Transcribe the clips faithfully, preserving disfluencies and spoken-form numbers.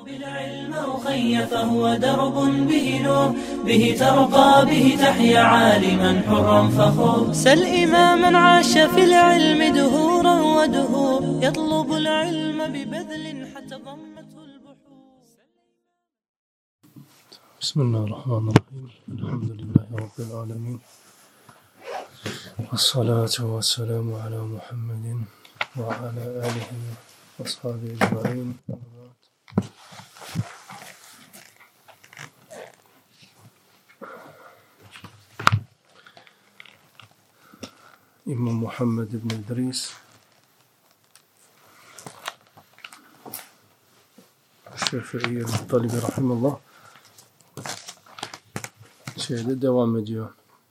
بالعلم أخي فهو درب به نور به ترقى به تحيا عالما حرا فخور سل إماما عاش في العلم دهورا ودهور يطلب العلم ببذل حتى ضمته البحور. بسم الله الرحمن الرحيم الحمد لله رب العالمين والصلاة والسلام على محمد وعلى آله وأصحابه أجمعين. İmam Muhammed ibn İdris Şafii Muttalibi Rahimullah şeyde devam ediyor.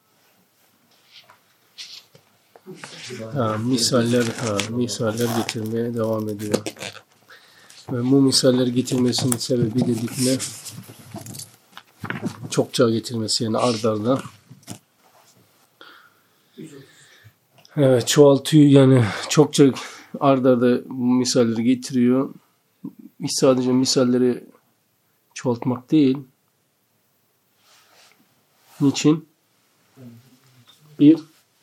Ha, misaller, ha, misaller getirmeye devam ediyor. Ve bu misaller getirmesinin sebebi dedik ne? Çokça getirmesi, yani ard arda. Evet, çoğaltıyor, yani çokça ard arda bu misalleri getiriyor. Hiç sadece misalleri çoğaltmak değil. Niçin? Bir.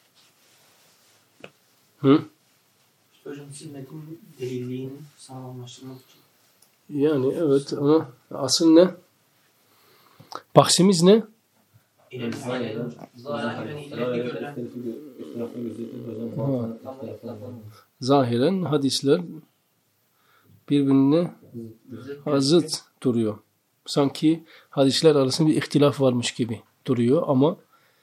Hı? İşte hocam sünnetin delilliğini sağlamlaştırmak için. Yani evet ama asıl ne? Bahsimiz ne? İleride zahiren ileride görülen Zahiren hadisler birbirine zıt duruyor. Sanki hadisler arasında bir ihtilaf varmış gibi duruyor ama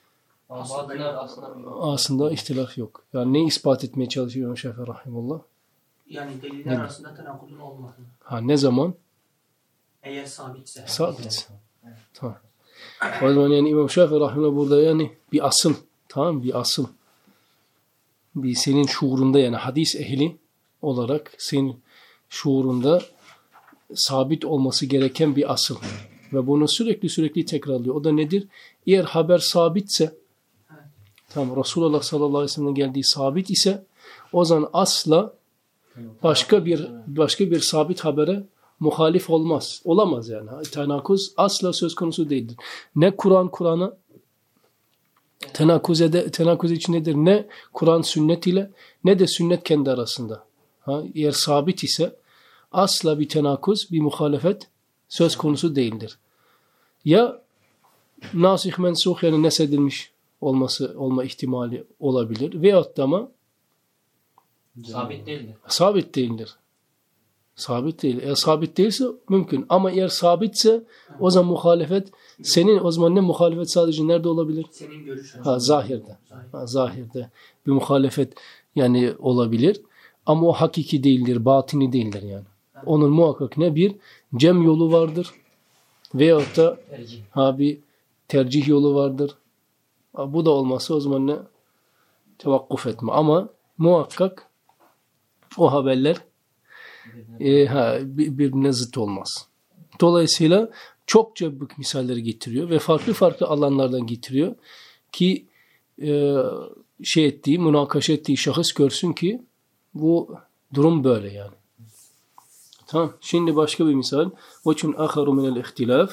aslında ihtilaf yok. Yani ne ispat etmeye çalışıyor Şafii Rahimullah? Yani deliller arasında tenakudun olmadığını. Ha, ne zaman? Eğer sabitse. Sabit. Tamam. O zaman yani İmam Şafii Rahimullah burada yani bir asıl, tamam, bir asıl. Bir senin şuurunda, yani hadis ehli olarak senin şuurunda sabit olması gereken bir asıl. Ve bunu sürekli sürekli tekrarlıyor. O da nedir? Eğer haber sabitse, tamam, Resulullah sallallahu aleyhi ve sellem'den geldiği sabit ise o zaman asla başka bir başka bir sabit habere muhalif olmaz. Olamaz yani. Tenakuz asla söz konusu değildir. Ne Kur'an Kur'an'a tenakuz ede, tenakuz içindedir. Ne Kur'an sünnet ile ne de sünnet kendi arasında. Ha, eğer sabit ise asla bir tenakuz, bir muhalefet söz konusu değildir. Ya nasih mensuh, yani nesedilmiş olması olma ihtimali olabilir. Veyahut da ama Sabit değildir. Sabit değildir. Sabit değil. Eğer sabit değilse mümkün. Ama eğer sabitse o zaman muhalefet senin, o zaman ne muhalefet sadece nerede olabilir? Senin görüşün. Ha, zahirde. Ha, zahirde bir muhalefet yani olabilir. Ama o hakiki değildir, batini değildir yani. Onun muhakkak ne bir cem yolu vardır veyahut da ha, bir tercih yolu vardır. Ha, bu da olmazsa o zaman ne? Tevakkuf etme. Ama muhakkak o haberler e, ha, birbirine zıt olmaz. Dolayısıyla çokça bu misalleri getiriyor ve farklı farklı alanlardan getiriyor ki e, şey ettiği, münakaşa ettiği şahıs görsün ki bu durum böyle yani. Tamam. Şimdi başka bir misal. وَچُنْ آخَرُ مِنَ الْاِخْتِلَافِ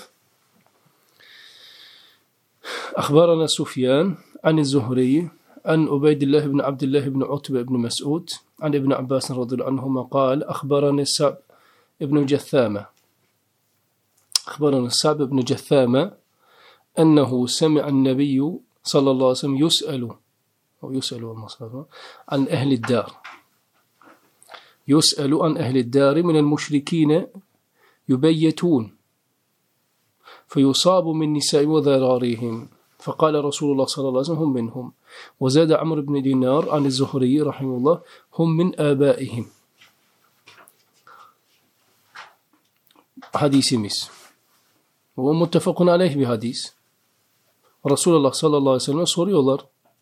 أخبرنا سفيان عن الزهري عن عبيد الله بن عبد الله بن عتبة بن مسعود عن ابن عباس رضي الله عنهما قال أخبرني السعب بن جثامة أخبرنا السعب بن جثامة أنه سمع النبي صلى الله عليه وسلم يسأل أو يسأل عن أهل الدار يسأل عن أهل الدار من المشركين يبيتون فيصاب من نساء وذراريهم فقال رسول الله صلى الله عليه وسلم هم منهم وزاد عمرو بن دينار عن الزهري رحمه الله هم من آبائهم. Hadisimiz. Bu muttefakun aleyh bir hadis. Resulullah sallallahu aleyhi ve sellem soruyorlar.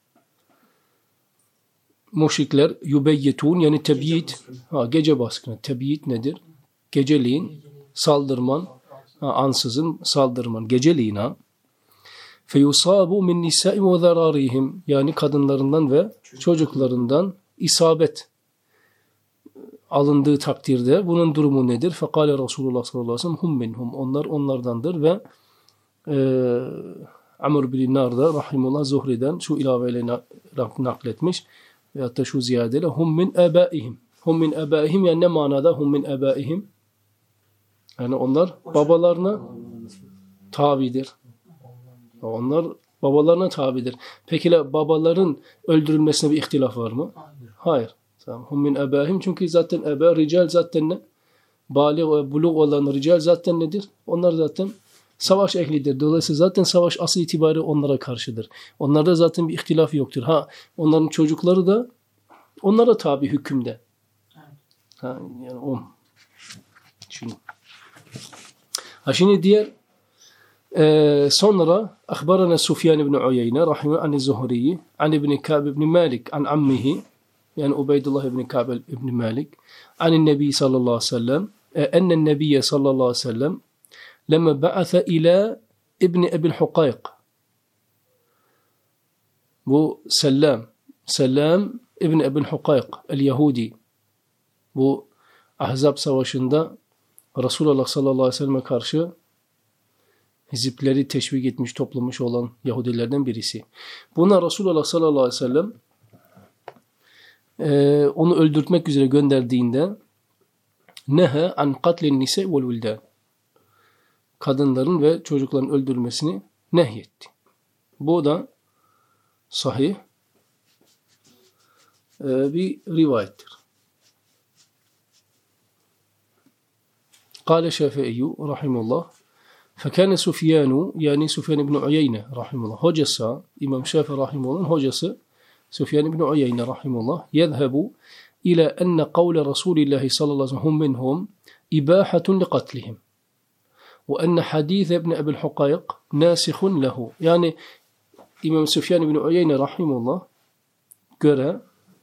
Müşrikler yubeyyetun, yani tebyit, ha, gece baskını. Tebyit nedir? Geceliğin saldırman, ha, ansızın saldırman. Geceliğin ha. Feyusabu min nisai ve zararihim, yani kadınlarından ve çocuklarından isabet alındığı takdirde bunun durumu nedir? Fekale Resulullah sallallahu aleyhi ve sellem hum minhum. Onlar onlardandır ve e, Amr bin Nar da rahimullah Zuhri'den şu ilaveyle nakletmiş veyahut da şu ziyadeyle hum min ebaihim. Hum min ebaihim yani ne manada hum min ebaihim? Yani onlar babalarına tabidir. Onlar babalarına tabidir. Peki babaların öldürülmesine bir ihtilaf var mı? Hayır. Hayır. Tamam. Hum min ebahim çünkü zaten eba rical zaten ne? Bali ve bulug olan rical zaten nedir? Onlar zaten savaş ehlidir. Dolayısıyla zaten savaş asıl itibariyle onlara karşıdır. Onlarda zaten bir ihtilaf yoktur. Ha onların çocukları da onlara tabi hükümde. Ha yani o. Şimdi. Ha şimdi diğer Ee, sonra akhbarana Sufyan ibn Uyeyne rahimehu an Zuhri an ibn Ka'b ibn Malik an ammihi yani Ubeydullah ibn Ka'b ibn Malik an Nebi sallallahu aleyhi ve sellem enne Nebi sallallahu aleyhi ve sellem lema ba'atha ila ibn Ebil Hukayk bu Selam Selam ibn Ebil Hukayk el-Yahudi bu Ahzab savaşında Resulullah sallallahu aleyhi ve selleme karşı hizipleri teşvik etmiş, toplamış olan Yahudilerden birisi. Buna Resulullah sallallahu aleyhi ve sellem e, onu öldürtmek üzere gönderdiğinde nehe an katlin nise vel vildan kadınların ve çocukların öldürülmesini nehyetti. Bu da sahih e, bir rivayettir. Kâle Şafii rahimullah فكان سفيان yani Süfyan ibn Uyeyne rahimullah hocası İmam Şafii rahimullah'ın hocası Süfyan ibn Uyeyne rahimullah yezhebu ila enne kavle Resulillah sallallahu aleyhi ve sellem hum minhum ibahatun liqatlihim ve enne hadith ibn Ebil Hukayk nasihun lehu. Yani İmam Süfyan ibn Uyeyne rahimullah göre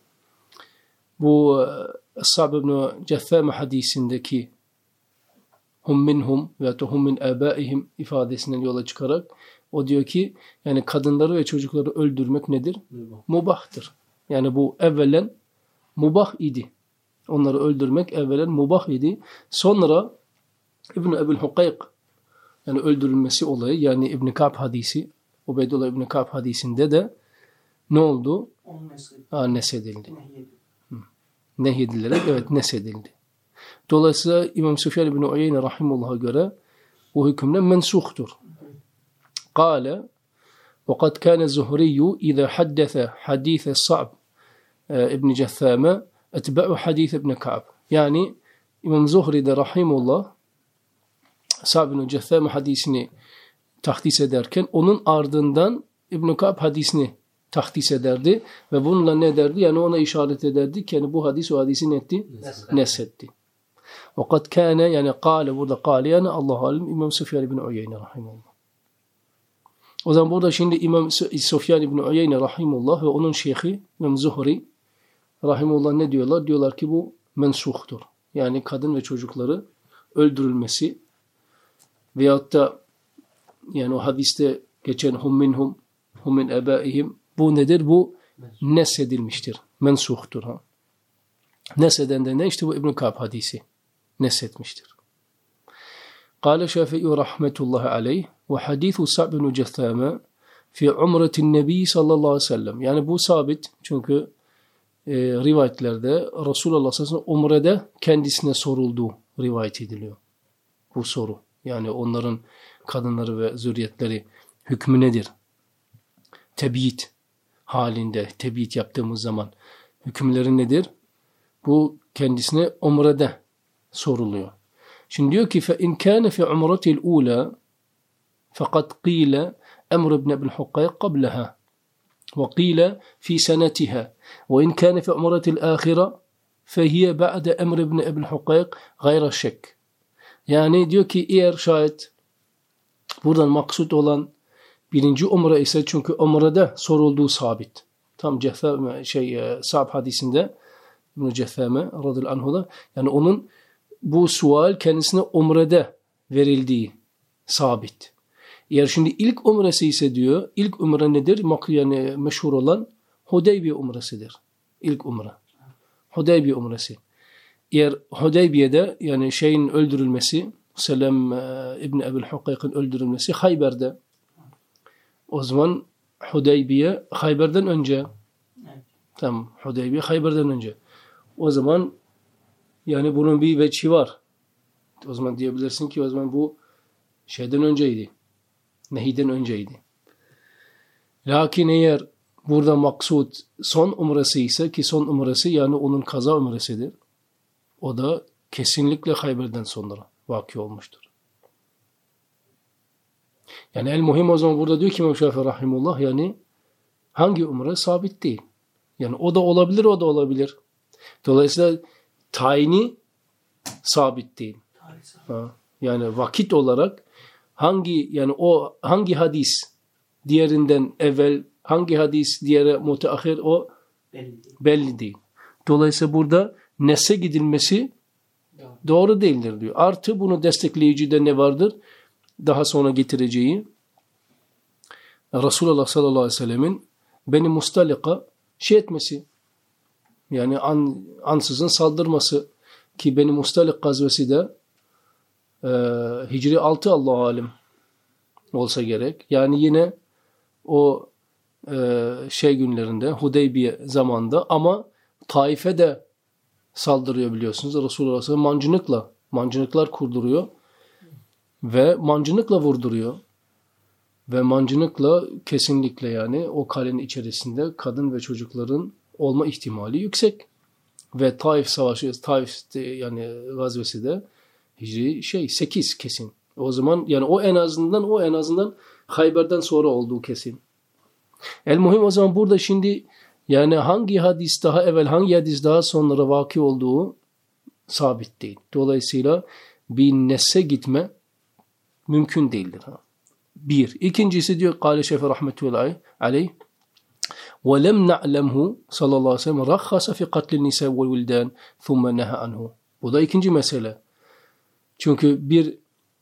bu Sa'b ibn Cethame hadisindeki hum minhum veya hum min abaihim ifadesinden yola çıkarak o diyor ki yani kadınları ve çocukları öldürmek nedir? Mubah. Mubahtır. Yani bu evvelen mubah idi. Onları öldürmek evvelen mubah idi. Sonra İbn Ebil Hukayk yani öldürülmesi olayı yani İbn Ka'b hadisi Ubeydullah İbn Ka'b hadisinde de ne oldu? Aa, nesedildi. Nehyedilerek evet nesedildi. Dolayısıyla İmam Süfyan ibn Uyeyne rahimullah'a göre bu hükümle mensuhtur. Kâle وَقَدْ كَانَ الزُّهْرِيُّ اِذَا حَدَّثَ حَد۪يثَ الصَّعْبِ ibn Cethame etbe'u hadith ibn Ka'b. Yani İmam Zuhri de rahimullah Sa'b ibn Cethame hadisini tahdis ederken onun ardından İbn Ka'b hadisini tahdis ederdi ve bununla ne derdi? Yani ona işaret ederdi ki yani bu hadis o hadisi netti? Nesetti. وَقَدْ كَانَ yani kâle burada kâle yani Allah-u Alem İmam Süfyan ibn Uyeyne rahimullah. O zaman burada şimdi İmam Süfyan ibn Uyeyne rahimullah ve onun şeyhi İmam Zuhri rahimullah ne diyorlar? Diyorlar ki bu mensuhtur. Yani kadın ve çocukları öldürülmesi veyahut da yani o hadiste geçen hum minhum hum min ebaihim bu nedir? Bu nesedilmiştir. Mensuhtur. Ha? Neseden de ne? İşte bu İbn Ka'b hadisi. Nesetmiştir. Kâle Şafii rahmetullahi aleyh ve hadithu Sa'b ibn Cethame fi umretin nebi sallallahu aleyhi ve sellem. Yani bu sabit çünkü e, rivayetlerde Resulullah sallallahu aleyhi ve sellem umrede kendisine sorulduğu rivayet ediliyor. Bu soru. Yani onların kadınları ve zürriyetleri hükmü nedir? Tebiyit halinde, tebiyit yaptığımız zaman hükümleri nedir? Bu kendisine umrede soruluyor. Şimdi diyor ki فَاِنْ كَانَ فِي عُمْرَةِ الْعُولَى فَقَدْ قِيلَ اَمْرِ بْنَ بِنْ حُقَيْقَ قَبْلَهَا وَقِيلَ فِي سَنَتِهَا وَاِنْ كَانَ فِي عُمْرَةِ الْآخِرَةِ فَهِيَ بَعْدَ اَمْرِ بْنَ بِنْ حُقَيْقَ غَيْرَ شَكٍّ. Yani diyor ki eğer şayet buradan maksut olan birinci umre ise çünkü umrede sorulduğu sabit. Tam Cethame şey Sa'b hadisinde İbn Cethame radıyallahu anhu'da yani onun bu sual kendisine umrede verildiği sabit. Eğer şimdi ilk umresi ise diyor, ilk umre nedir? Yani meşhur olan Hudeybiye umresidir. İlk umre. Hudeybiye umresi. eğer Hudeybiye'de yani şeyin öldürülmesi, Selam e, İbni Ebu'l Hukayk'ın öldürülmesi Hayber'de. O zaman Hudeybiye Hayber'den önce. Evet. Tamam, Hudeybiye Hayber'den önce. O zaman yani bunun bir veçhi var. O zaman diyebilirsin ki o zaman bu şeyden önceydi. Nehiden önceydi. Lakin eğer burada maksud son umresi ise ki son umresi yani onun kaza umresidir. O da kesinlikle Hayber'den sonra vaki olmuştur. Yani el muhim o zaman burada diyor ki İmam Şafii rahimullah yani hangi umre sabit değil. Yani o da olabilir o da olabilir. Dolayısıyla tayini sabit değil. Ha. Yani vakit olarak hangi yani o hangi hadis diğerinden evvel hangi hadis diğeri müteahhir o Belli değil. belli değil. Dolayısıyla burada nes'e gidilmesi Doğru. doğru değildir diyor. Artı bunu destekleyici de ne vardır? Daha sonra getireceği Resulullah sallallahu aleyhi ve sellemin Beni Mustalika şey etmesi yani an, ansızın saldırması ki Beni Mustalik gazvesi de e, Hicri altı Allahu alem olsa gerek. Yani yine o e, şey günlerinde Hudeybiye zamanında ama Taif'e de saldırıyor biliyorsunuz. Resulullah sallallahu aleyhi ve sellem mancınıkla mancınıklar kurduruyor ve mancınıkla vurduruyor. Ve mancınıkla kesinlikle yani o kalenin içerisinde kadın ve çocukların olma ihtimali yüksek. Ve Taif savaşı, Taif yani gazvesi de Hicri şey sekiz kesin. O zaman yani o en azından o en azından Hayber'den sonra olduğu kesin. El muhim o zaman burada şimdi yani hangi hadis daha evvel hangi hadis daha sonra vaki olduğu sabit değil. Dolayısıyla bir nes'e gitme mümkün değildir. Ha. Bir. İkincisi diyor Kâle Şefi rahmetullahi aleyh وَلَمْ نَعْلَمْهُ sallallahu aleyhi ve sellem رَخَّصَ فِي قَتْلِ النِّسَاءِ وَالْوِلْدَانِ ثُمَّ نَهَى عَنْهُ. Bu da ikinci mesele. Çünkü bir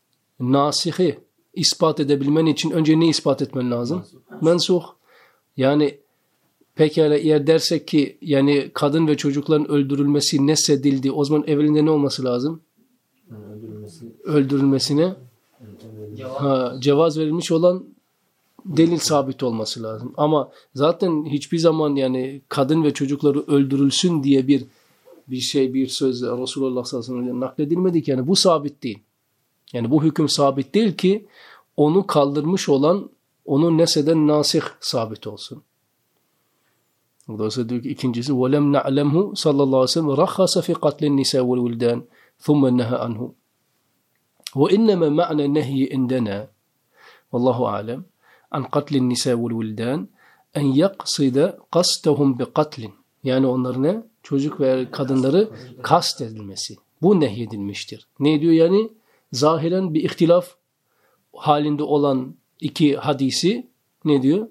nasihi ispat edebilmen için önce ne ispat etmen lazım? Mensuh. Yani pekala eğer dersek ki yani kadın ve çocukların öldürülmesi nesedildi o zaman evvelinde ne olması lazım? Yani öldürülmesi, Öldürülmesine Cevap. ha, cevaz verilmiş olan delil sabit olması lazım. Ama zaten hiçbir zaman yani kadın ve çocukları öldürülsün diye bir bir şey bir söz Resulullah sallallahu aleyhi ve sellem nakledilmedi ki yani bu sabit değil. Yani bu hüküm sabit değil ki onu kaldırmış olan onun neseden nasih sabit olsun. Dolayısıyla diyor ki ikincisi وَلَمْ نَعْلَمْهُ sallallahu aleyhi ve sellem رَخَّصَ فِي قَتْلِ النِّسَاءِ وَالْوِلْدَانِ ثُمَّ نَهَى عَنْهُ وَإِنَّمَا مَعْنَ النَّهْيِ عِنْدَنَا وَاللّٰهُ عَالَمْ عَنْ قَتْلِ النِّسَاءِ وَالْوِلْدَانِ اَنْ يَقْصِدَ قَصْتَهُمْ بِقَتْلٍ. Yani onları ne? Çocuk ve kadınları kast edilmesi. Bu nehyedilmiştir. Ne diyor yani? Zahiren bir ihtilaf halinde olan iki hadisi ne diyor?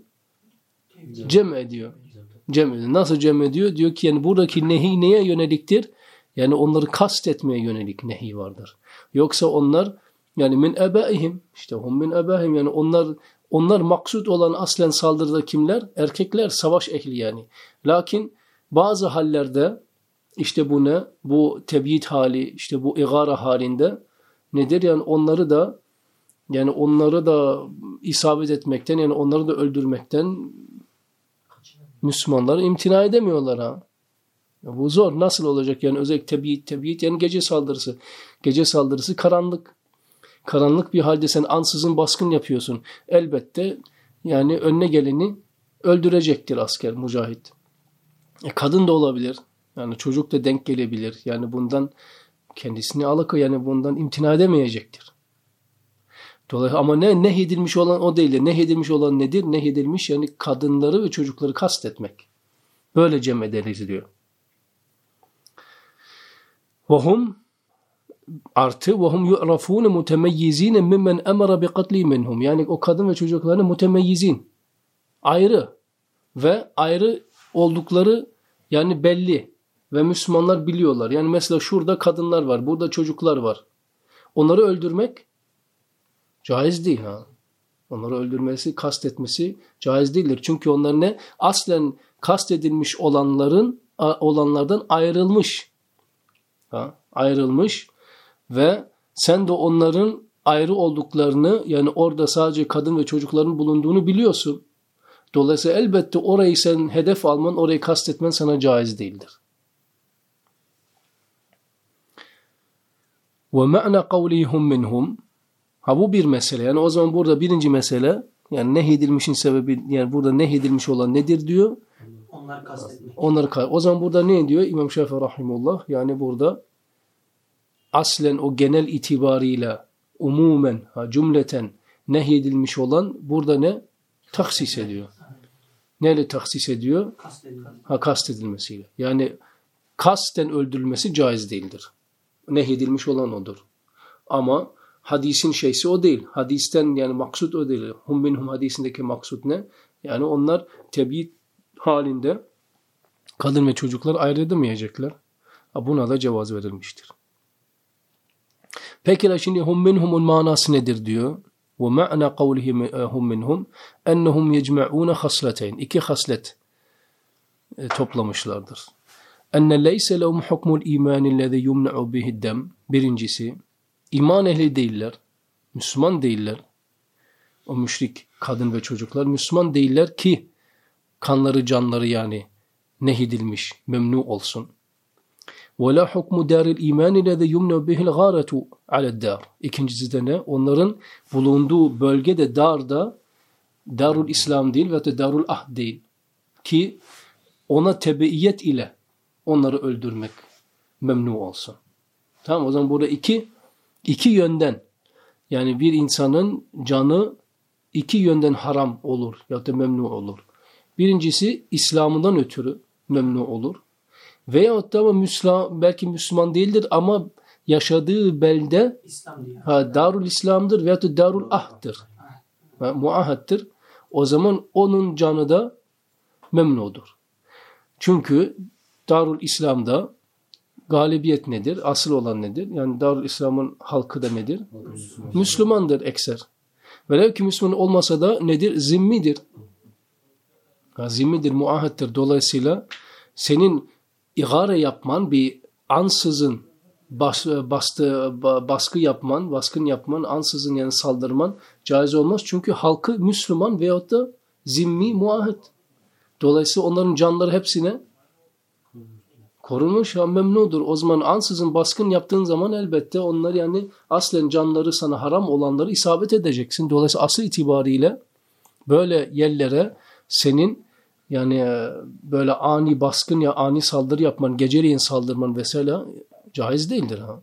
Cem ediyor. Cem ediyor. Nasıl cem ediyor? Diyor ki yani buradaki nehi neye yöneliktir? Yani onları kast etmeye yönelik nehi vardır. Yoksa onlar yani min ebaihim işte hum min ebaihim yani onlar onlar maksud olan aslen saldırıda kimler? Erkekler, savaş ehli yani. Lakin bazı hallerde işte bu ne? Bu tebyit hali, işte bu igara halinde nedir? Yani onları da yani onları da isabet etmekten yani onları da öldürmekten Müslümanlar imtina edemiyorlar ha. Ya bu zor. Nasıl olacak yani özellikle tebyit, tebyit yani gece saldırısı. Gece saldırısı karanlık. Karanlık bir halde sen ansızın baskın yapıyorsun. Elbette yani önüne geleni öldürecektir asker, mücahit. E, kadın da olabilir. Yani çocuk da denk gelebilir. Yani bundan kendisini alık yani bundan imtina edemeyecektir. Dolayısıyla ama ne nehyedilmiş olan o değil. Nehyedilmiş olan nedir? Nehyedilmiş yani kadınları ve çocukları kastetmek. Böyle cem ederiz diyor. وَهُمْ artı وَهُمْ يُعْرَفُونَ مُتَمَيِّز۪ينَ مِمَّنْ اَمَرَ بِقَتْلِي مِنْهُمْ. Yani o kadın ve çocuklarını mutemeyyizin. Ayrı. Ve ayrı oldukları yani belli. Ve Müslümanlar biliyorlar. Yani mesela şurada kadınlar var. Burada çocuklar var. Onları öldürmek caiz değil ha. Onları öldürmesi, kastetmesi caiz değildir. Çünkü onlar ne? Aslen kastedilmiş olanların olanlardan ayrılmış. Ha? Ayrılmış ve sen de onların ayrı olduklarını, yani orada sadece kadın ve çocukların bulunduğunu biliyorsun. Dolayısıyla elbette orayı sen hedef alman, orayı kastetmen sana caiz değildir. وَمَعْنَا قَوْلِهُمْ مِنْهُمْ Ha bu bir mesele. Yani o zaman burada birinci mesele, yani nehyedilmişin sebebi, yani burada nehyedilmiş olan nedir diyor. Onları kastetmek. Onları kast. O zaman burada ne diyor İmam Şafii rahimullah? Yani burada aslen o genel itibarıyla umumen, ha, cümleten nehyedilmiş olan burada ne? Taksis ediyor. Neyle taksis ediyor? Ha, kastedilmesiyle. Yani kasten öldürülmesi caiz değildir. Nehyedilmiş olan odur. Ama hadisin şeysi o değil. Hadisten yani maksut o değil. Hum minhum hadisindeki maksut ne? Yani onlar tebiit halinde kadın ve çocuklar ayrılamayacaklar. Buna da cevaz verilmiştir. Peki şimdi hum minhumun manası nedir diyor. Ve ma'na kavlihi hum minhum ennehum yecma'un hasleteyn. İki haslet e, toplamışlardır. Enne leyse lehum hukmul imanillezî yumna'u bihi'd-dem. Birincisi, iman ehli değiller. Müslüman değiller. O müşrik kadın ve çocuklar Müslüman değiller ki kanları canları yani nehyedilmiş, memnu olsun. وَلَا حُكْمُ دَارِ الْا۪يمَانِ الَّذَي يُمْنَوْ بِهِ الْغَارَةُ عَلَى الدَّارِ. İkincisi de ne? Onların bulunduğu bölgede darda Darul İslam değil ve de Darul Ahd değil. Ki ona tebeiyet ile onları öldürmek memnu olsun. Tamam, o zaman burada iki iki yönden, yani bir insanın canı iki yönden haram olur ya da memnu olur. Birincisi İslam'ından ötürü memnu olur. Veyahut da Müslüman, belki Müslüman değildir ama yaşadığı belde ha, Darul İslam'dır veyahut da Darul Ahd'dır. Ha, muahattır. O zaman onun canı da memnudur. Çünkü Darul İslam'da galibiyet nedir? Asıl olan nedir? Yani Darul İslam'ın halkı da nedir? Müslüman. Müslümandır ekser. Velev ki Müslüman olmasa da nedir? Zimmidir. Ha, zimmidir, muahattır. Dolayısıyla senin igare yapman, bir ansızın bas, bastı, baskı yapman, baskın yapman, ansızın yani saldırman caiz olmaz. Çünkü halkı Müslüman veyahut da zimmi, muahit. Dolayısıyla onların canları hepsine korunmuş, memnudur. O zaman ansızın baskın yaptığın zaman elbette onlar yani aslen canları sana haram olanları isabet edeceksin. Dolayısıyla asıl itibariyle böyle yerlere senin yani böyle ani baskın ya ani saldırı yapman, geceleyin saldırman vesaire caiz değildir. Ha?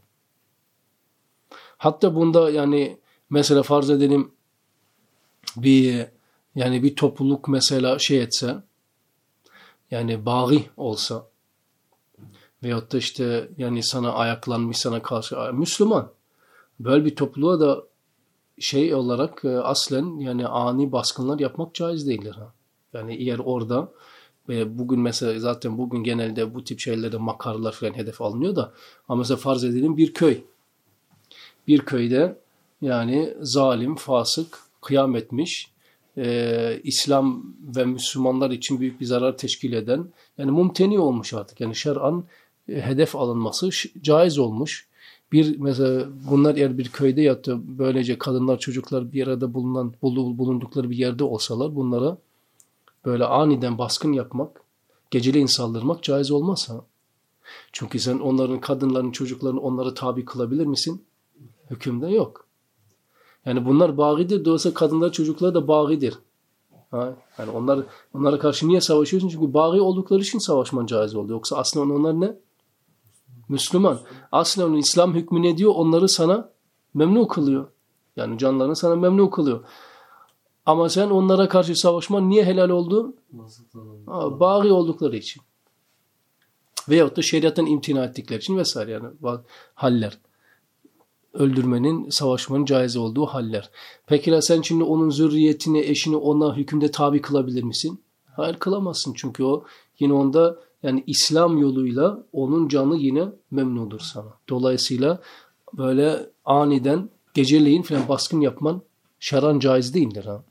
Hatta bunda yani mesela farz edelim bir yani bir topluluk mesela şey etse, yani bâgî olsa veyahut da işte yani sana ayaklanmış, sana karşı Müslüman, böyle bir topluluğa da şey olarak aslen yani ani baskınlar yapmak caiz değildir. Ha? Yani eğer orada ve bugün mesela zaten bugün genelde bu tip şeylerde makarlar falan hedef alınıyor da ama mesela farz edelim bir köy. Bir köyde yani zalim, fasık, kıyam etmiş, e, İslam ve Müslümanlar için büyük bir zarar teşkil eden, yani mumteni olmuş artık. Yani şer'an e, hedef alınması caiz olmuş. Bir mesela bunlar eğer bir köyde ya da böylece kadınlar, çocuklar bir arada bulunan bulundukları bir yerde olsalar bunlara böyle aniden baskın yapmak, geceleyin saldırmak caiz olmaz ha. Çünkü sen onların, kadınların, çocuklarını onlara tabi kılabilir misin? Hükümde yok. Yani bunlar bağidir. Dolayısıyla kadınlar, çocuklar da bağidir. Ha? Yani onlar, onlara karşı niye savaşıyorsun? Çünkü baği oldukları için savaşman caiz oldu. Yoksa aslında onlar ne? Müslüman. Aslında onun İslam hükmü ne diyor? Onları sana memnun kılıyor. Yani canlarını sana memnun kılıyor. Ama sen onlara karşı savaşman niye helal oldu? Ha, baği oldukları için. Veyahut da şeriattan imtina ettikleri için vesaire yani haller. Öldürmenin, savaşmanın caiz olduğu haller. Peki sen şimdi onun zürriyetini, eşini ona hükümde tabi kılabilir misin? Hayır, kılamazsın. Çünkü o yine onda yani İslam yoluyla onun canı yine memnundur sana. Dolayısıyla böyle aniden geceleyin falan baskın yapman şer'an caiz değildir. Ha?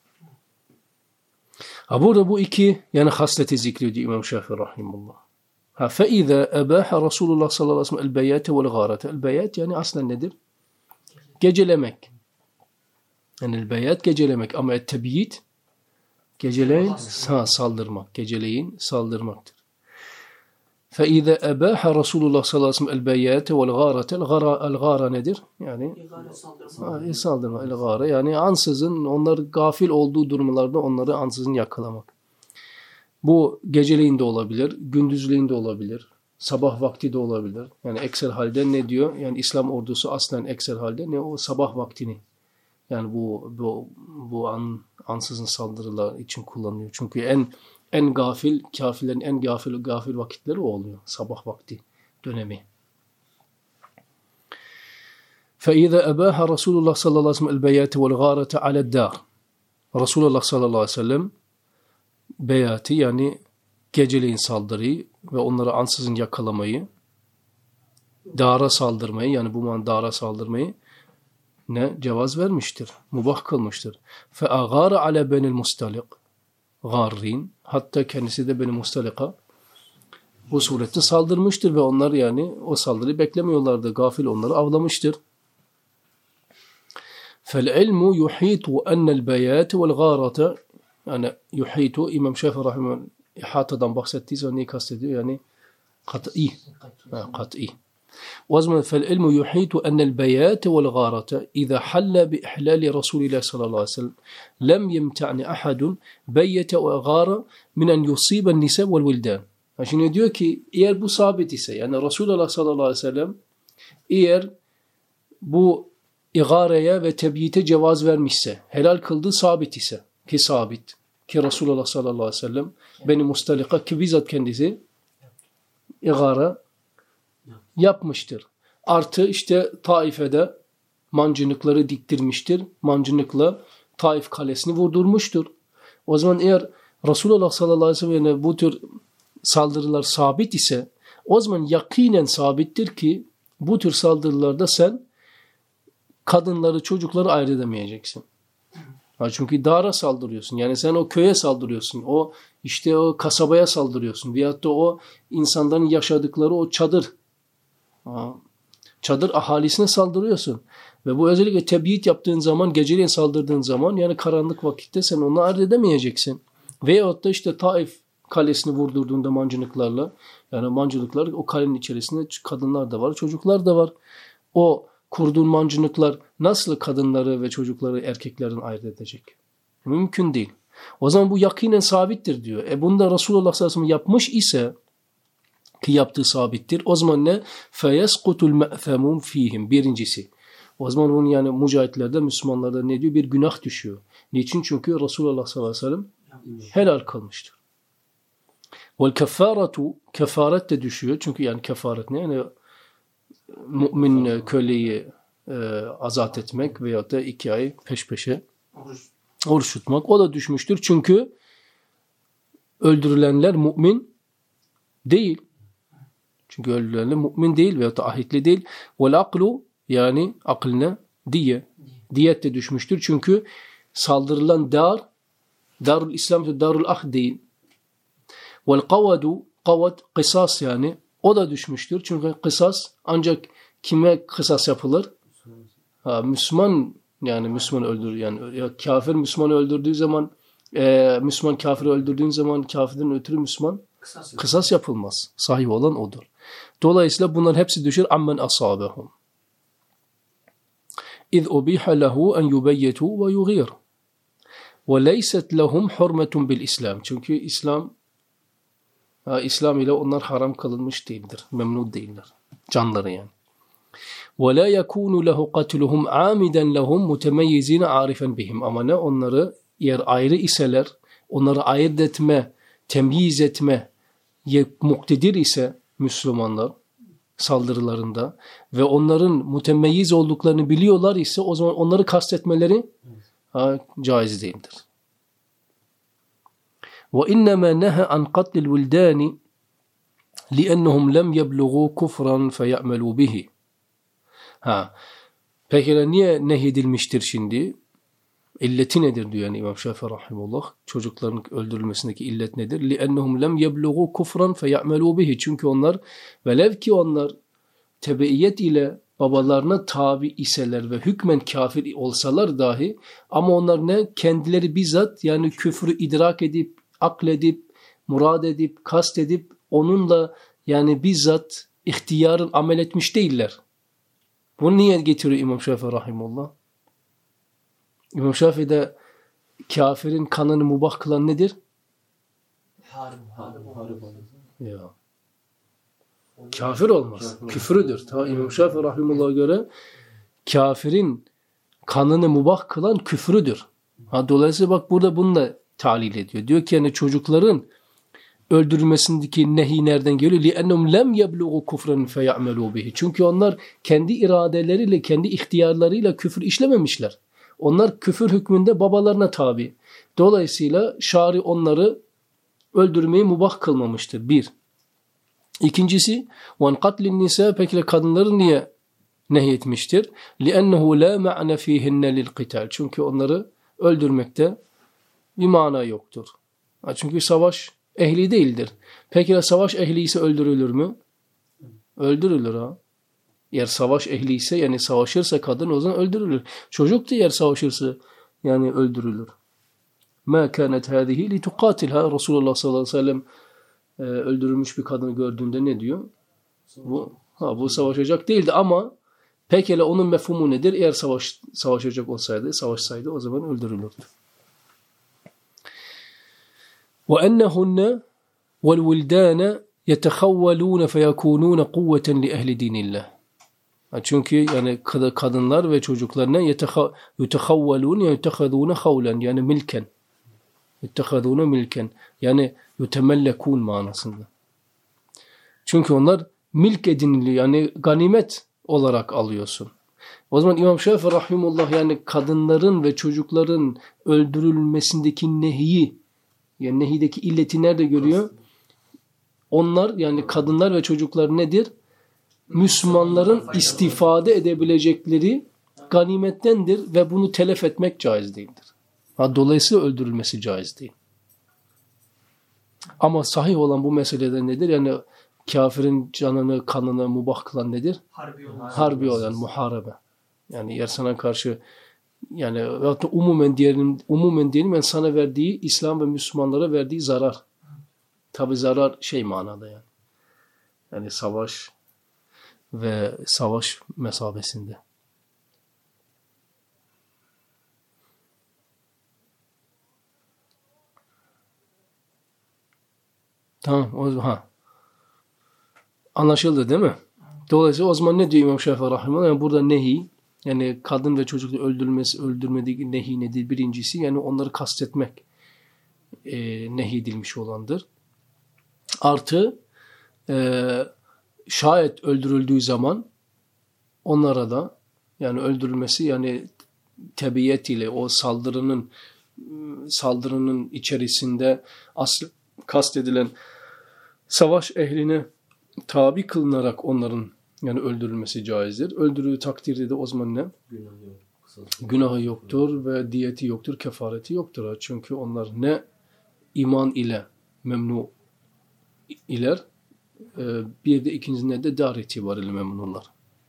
Ha burada bu iki yani hasleti zikrediyor İmam Şafii rahimullah. Ha فَاِذَا أَبَاحَ رَسُولُ اللّٰهِ sallallahu aleyhi ve sellem el-beyate vel-gârete. El-beyat yani aslen nedir? Gecelemek. Yani el-beyat gecelemek ama et-tebiyit geceleyin ha, saldırmak. Geceleyin saldırmaktır. فَاِذَا أَبَاحَ رَسُولُ اللّٰهِ sallallahu aleyhi ve sellem el-beyate vel-gârete. El-gâra nedir? Yani İgare saldırma. ha, saldırma. El-gâra yani ansızın onlar gafil olduğu durumlarda onları ansızın yakalamak. Bu geceleyin de olabilir, gündüzleyin de olabilir, sabah vakti de olabilir. Yani ekser halde ne diyor? Yani İslam ordusu aslen ekser halde ne o sabah vaktini. Yani bu bu bu an, ansızın saldırılar için kullanılıyor. Çünkü en en gafil kafirlerin en gafil gafil vakitleri o oluyor. Sabah vakti dönemi. فَاِذَا أَبَاحَ رَسُولُ اللّٰهِ sallallahu aleyhi ve sellem el-beyate vel-gârete ale'd-dâr. Resulullah sallallahu aleyhi ve sellem beyati yani geceleyin saldırıyı ve onları ansızın yakalamayı, dara saldırmayı yani bu man dara saldırmayı ne cevaz vermiştir, mubah kılmıştır. فَاَغَارَ عَلَى بَنِ الْمُسْتَلِقِ Garrin hatta kendisi de Beni Mustalika bu surette saldırmıştır ve onlar yani o saldırıyı beklemiyorlardı. Gafil onları avlamıştır. فَالْعِلْمُ يُحِيطُ أَنَّ الْبَيَاتِ وَالْغَارَةَ yani yuhitu İmam Şafii rahimehullah ihatadan bahsettiği zaman neyi kastediyor? Yani kat'i. Ha, kat'i. O zaman فَالْعِلْمُ يُحِيطُ أَنَّ الْبَيَاتِ وَالْغَارَةَ إِذَا حَلَّ بِإِحْلَالِ رَسُولِ اللّٰهِ sallallahu aleyhi ve sellem لَمْ يَمْتَعْنِ أَحَدٌ بَيَّةَ وَغَارَ مِنْ أَنْ يُصِيبَ النِّسَاءَ وَالْوِلْدَانِ. Şimdi diyor ki eğer bu sabit ise yani Resulullah sallallahu aleyhi ve sellem eğer bu igareye ve tebyite cevaz vermişse, helal kıldığı sabit ise ki sabit ki Resulullah sallallahu aleyhi ve sellem Beni Mustalika ki bizzat kendisi igara yapmıştır. Artı işte Taif'ede mancınıkları diktirmiştir. Mancınıkla Taif kalesini vurdurmuştur. O zaman eğer Resulullah sallallahu aleyhi ve sellem bu tür saldırılar sabit ise o zaman yakinen sabittir ki bu tür saldırılarda sen kadınları, çocukları ayırt edemeyeceksin. Ha, çünkü dara saldırıyorsun. Yani sen o köye saldırıyorsun. O işte o kasabaya saldırıyorsun. Veyahut da o insanların yaşadıkları o çadır. Ha, çadır ahalisine saldırıyorsun. Ve bu özellikle tebyit yaptığın zaman, geceleyin saldırdığın zaman yani karanlık vakitte sen onu ayırt edemeyeceksin. Veyahut da işte Taif kalesini vurdurduğunda mancınıklarla yani mancınıklar o kalenin içerisinde kadınlar da var, çocuklar da var. O kurduğun mancınıklar nasıl kadınları ve çocukları erkeklerin ayırt edecek? Mümkün değil. O zaman bu yakinen sabittir diyor. E bunda Resulullah sallallahu aleyhi ve sellem yapmış ise ki yaptığı sabittir. O zaman ne? فَيَسْقُتُ الْمَأْثَمُونَ ف۪يهِمْ Birincisi. O zaman onun yani mücahitlerde, Müslümanlarda ne diyor? Bir günah düşüyor. Niçin? Çünkü Resulullah sallallahu aleyhi ve sellem helal kılmıştır. وَالْكَفَّارَةُ Kefaret de düşüyor. Çünkü yani kefaret ne? Yani mümin köleyi e, azat etmek veyahut da iki ay peş peşe oruç tutmak. O da düşmüştür. Çünkü öldürülenler mümin değil. Çünkü öldürülenler mümin değil veyahut da ahitli değil. وَالْاَقْلُ yani aklına diye. Diyet de düşmüştür. Çünkü saldırılan dar, Darul İslam, Darul Ah değil. وَالْقَوَدُ Kavad, kısas yani. O da düşmüştür. Çünkü kısas ancak kime kısas yapılır? Ha, Müslüman yani Müslüman öldür yani ya kafir Müslümanı öldürdüğü zaman e, Müslüman kafiri öldürdüğün zaman kafirden ötürü Müslüman kısas, kısas yapılmaz. Sahih olan odur. Dolayısıyla bunların hepsi düşür ammen asabehum. İz ubiha lehu en yubeyyetu ve yughir. Ve leyset lehum hurmetun bil İslam. Çünkü İslam Ha, İslam ile onlar haram kılınmış değildir. Memnun değiller. Canları yani. وَلَا يَكُونُ لَهُ قَتْلُهُمْ عَامِدًا لَهُمْ مُتَمَيِّزِينَ عَارِفًا بِهِمْ Ama ne onları eğer ayrı iseler, onları ayırt etme, temyiz etme muktedir ise Müslümanlar saldırılarında ve onların mutemeyyiz olduklarını biliyorlar ise o zaman onları kastetmeleri ha, caiz değildir. وَإِنَّمَا نَهَى عَنْ قَتْلِ الْوِلْدَانِ لِأَنَّهُمْ لَمْ يَبْلُغُوا كُفْرًا فَيَعْمَلُوا بِهِ Ha. Peki niye nehyedilmiştir şimdi? illeti nedir diyor yani İmam Şafii rahimullah. Çocukların öldürülmesindeki illet nedir? لِأَنَّهُمْ لَمْ يَبْلُغُوا كُفْرًا فَيَعْمَلُوا بِهِ. Çünkü onlar velev ki onlar tebeiyet ile babalarına tabi iseler ve hükmen kafir olsalar dahi ama onlar ne? Kendileri bizzat yani küfrü idrak edip, akledip, murad edip, kast edip onunla yani bizzat ihtiyarın amel etmiş değiller. Bunu niye getiriyor İmam Şafii rahimullah? İmam Şafii'de kafirin kanını mubah kılan nedir? Harbi, harbi, harbi. Ya. Kafir olmaz. Küfrüdür. Ta İmam Şafii rahimullah'a göre kafirin kanını mubah kılan küfrüdür. Ha, dolayısıyla bak burada bunu da talil ediyor. Diyor ki yani çocukların öldürülmesindeki nehi nereden geliyor? لِأَنَّهُمْ لَمْ يَبْلُغُوا كُفْرًا فَيَعْمَلُوا بِهِ. Çünkü onlar kendi iradeleriyle, kendi ihtiyarlarıyla küfür işlememişler. Onlar küfür hükmünde babalarına tabi. Dolayısıyla şari onları öldürmeyi mubah kılmamıştır. Bir. İkincisi, وَنْ قَتْلِ النِّسَاءِ Peki kadınları niye nehyetmiştir? لِأَنَّهُ لَا مَعْنَ ف۪يهِنَّ لِلْقِتَالِ Çünkü onları öldürmekte bir mana yoktur. Çünkü savaş ehli değildir. Peki savaş ehli ise öldürülür mü? Öldürülür ha. Eğer savaş ehli ise yani savaşırsa kadın o zaman öldürülür. Çocuk da eğer savaşırsa yani öldürülür. مَا كَانَتْ هَذِهِ لِتُقَاتِلْهَا Resulullah sallallahu aleyhi ve sellem e, öldürülmüş bir kadını gördüğünde ne diyor? Bu, ha, bu savaşacak değildi ama pekala onun mefhumu nedir? Eğer savaş, savaşacak olsaydı, savaşsaydı o zaman öldürülürdü. وَأَنَّهُنَّ وَالْوِلْدَانَ يَتَخَوَّلُونَ فَيَكُونُونَ قُوَّةً لِأَهْلِ دِينِ اللّٰهِ Çünkü yani kadınlar ve çocuklarına يَتَخَوَّلُونَ يَتَخَذُونَ خَوْلًا yani milken. يَتَخَذُونَ milken yani يُتَمَلَّكُونَ manasında. Çünkü onlar milk ediniliyor yani ganimet olarak alıyorsun. O zaman İmam Şafii rahimullah yani kadınların ve çocukların öldürülmesindeki nehiyi yani nehideki illeti nerede görüyor? Onlar yani kadınlar ve çocuklar nedir? Müslümanların istifade edebilecekleri ganimettendir ve bunu telef etmek caiz değildir. Ha, dolayısıyla öldürülmesi caiz değil. Ama sahih olan bu meselede nedir? Yani kafirin canını, kanını mubah kılan nedir? Harbi olan. Harbi olan, muharebe. Yani eğer sana karşı yani hatta umumen diyelim, umumen diyelim yani sana verdiği, İslam ve Müslümanlara verdiği zarar. Tabi zarar şey manada yani. Yani savaş ve savaş mesabesinde. Tamam. O, ha. Anlaşıldı değil mi? Dolayısıyla o zaman ne diyor İmam Şafii rahimahullah? Yani burada nehi, yani kadın ve çocukları öldürülmesi, öldürmediği nehi nedir? Birincisi yani onları kastetmek e, nehi edilmiş olandır. Artı e, şayet öldürüldüğü zaman onlara da yani öldürülmesi yani tebiyet ile o saldırının saldırının içerisinde asıl kastedilen savaş ehline tabi kılınarak onların yani öldürülmesi caizdir. Öldürüldüğü takdirde de o zaman ne? Günahı yok. Günahı yoktur ve diyeti yoktur, kefareti yoktur. Çünkü onlar ne iman ile memnu iler, bir de ikincisinde de dar itibarıyla memnunlar.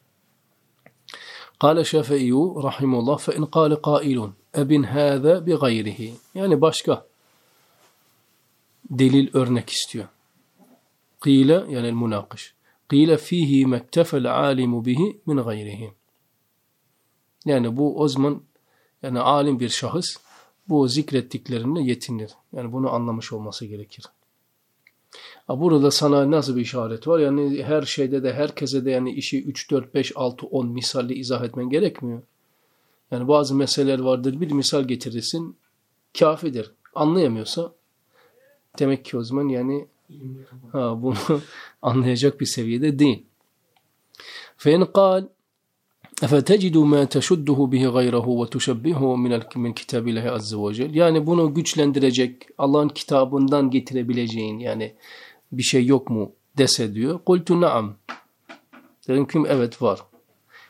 Kâle Şafi'yu rahimullah fe in kâle kâilun ebin hâze bi gayrihi. Yani başka delil örnek istiyor. Kîle yani el-munâkış. Kîle fîhî mektefel âlimu bihi min gayrihi. Yani bu o zaman yani alim bir şahıs bu zikrettiklerine yetinir. Yani bunu anlamış olması gerekir. Burada sana nasıl bir işaret var? Yani her şeyde de herkese de yani işi üç, dört, beş, altı, on misalle izah etmen gerekmiyor. Yani bazı meseleler vardır. Bir misal getirirsin. Kafidir. Anlayamıyorsa demek ki o zaman yani ha, bunu anlayacak bir seviyede değil. فَاِنْ قَالْ اَفَتَجِدُ مَا تَشُدُّهُ بِهِ غَيْرَهُ وَتُشَبِّهُ مِنْ كِتَابِ اللّٰهِ عَزَّ وَجَلْ Yani bunu güçlendirecek, Allah'ın kitabından getirebileceğin yani bir şey yok mu dese diyor. قُلْتُ نَعَمْ Dedim ki evet var.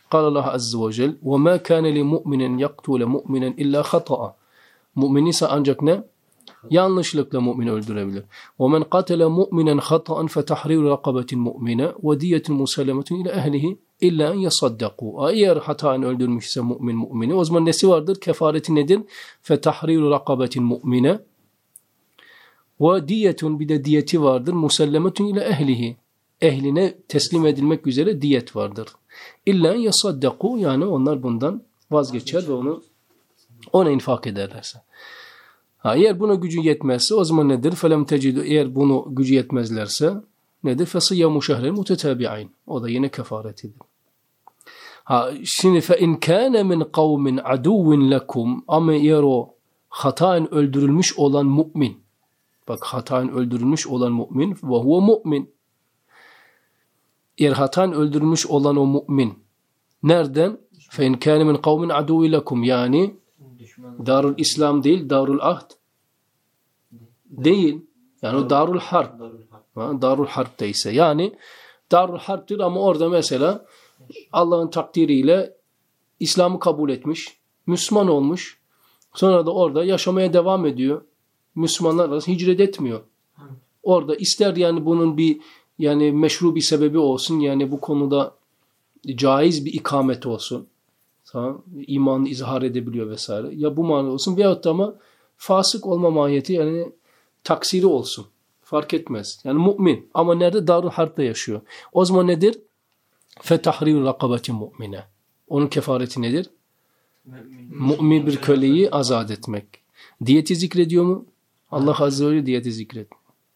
قال الله عز وجل وما كان لمؤمن يقتل مؤمنا إلا خطأ. Mümin ise ancak ne? Yanlışlıkla mümin öldürebilir. وَمَنْ قَتَلَ مُؤْمِنًا خَطَأً فَتَحْرِيرُ رَقَبَةٍ مُؤْمِنَةٍ وَدِيَةٌ مُسَلَّمَةٌ إِلَى أَهْلِهِ إِلَّا أَنْ يَصَدَّقُوا. Eğer hataen öldürmüşse mümin mümini, o zaman nesi vardır? Kefareti nedir? فَتَحْرِيرُ رَقَبَةٍ مُؤْمِنَةٍ وَدِيَةٌ bir de diyeti vardır. مُسَلَّمَةٌ إِلَى أَهْلِهِ ehline teslim edilmek üzere diyet vardır. İlla yasaddaku, yani onlar bundan vazgeçer ve onu ona infak ederlerse. Ha, eğer buna gücü yetmezse o zaman nedir? Felem tecidu, eğer bunu gücü yetmezlerse nedir? Fesiyyamu şehrin mutetabi'in. O da yine kefaretidir. Ha, şimdi fe in kana min kavmin aduvin lekum, ama eğer o hataen öldürülmüş olan mümin, bak hataen öldürülmüş olan mümin ve huve mümin, eğer hataen öldürülmüş olan o mümin nereden? Fe in kana min kavmin aduvi lekum, yani Darul İslam değil, Darul Ahd değil. Yani o Darul Harp. Darul Harp'te ise. Yani Darul Harp'tir ama orada mesela Allah'ın takdiriyle İslam'ı kabul etmiş, Müslüman olmuş. Sonra da orada yaşamaya devam ediyor. Müslümanlar arasında hicret etmiyor. Orada ister yani bunun bir yani meşru bir sebebi olsun, yani bu konuda caiz bir ikamet olsun. Tamam, imanı izhar edebiliyor vesaire. Ya bu manada olsun veyahut da ama fasık olma mahiyeti, yani taksiri olsun. Fark etmez. Yani mümin ama nerede? Darul Harp'te yaşıyor. O zaman nedir? Fetahrir rakabeti mu'mine. Onun kefareti nedir? Mümin bir köleyi azat etmek. Diyeti zikrediyor mu? Allah Azze ve Celle diyeti zikret.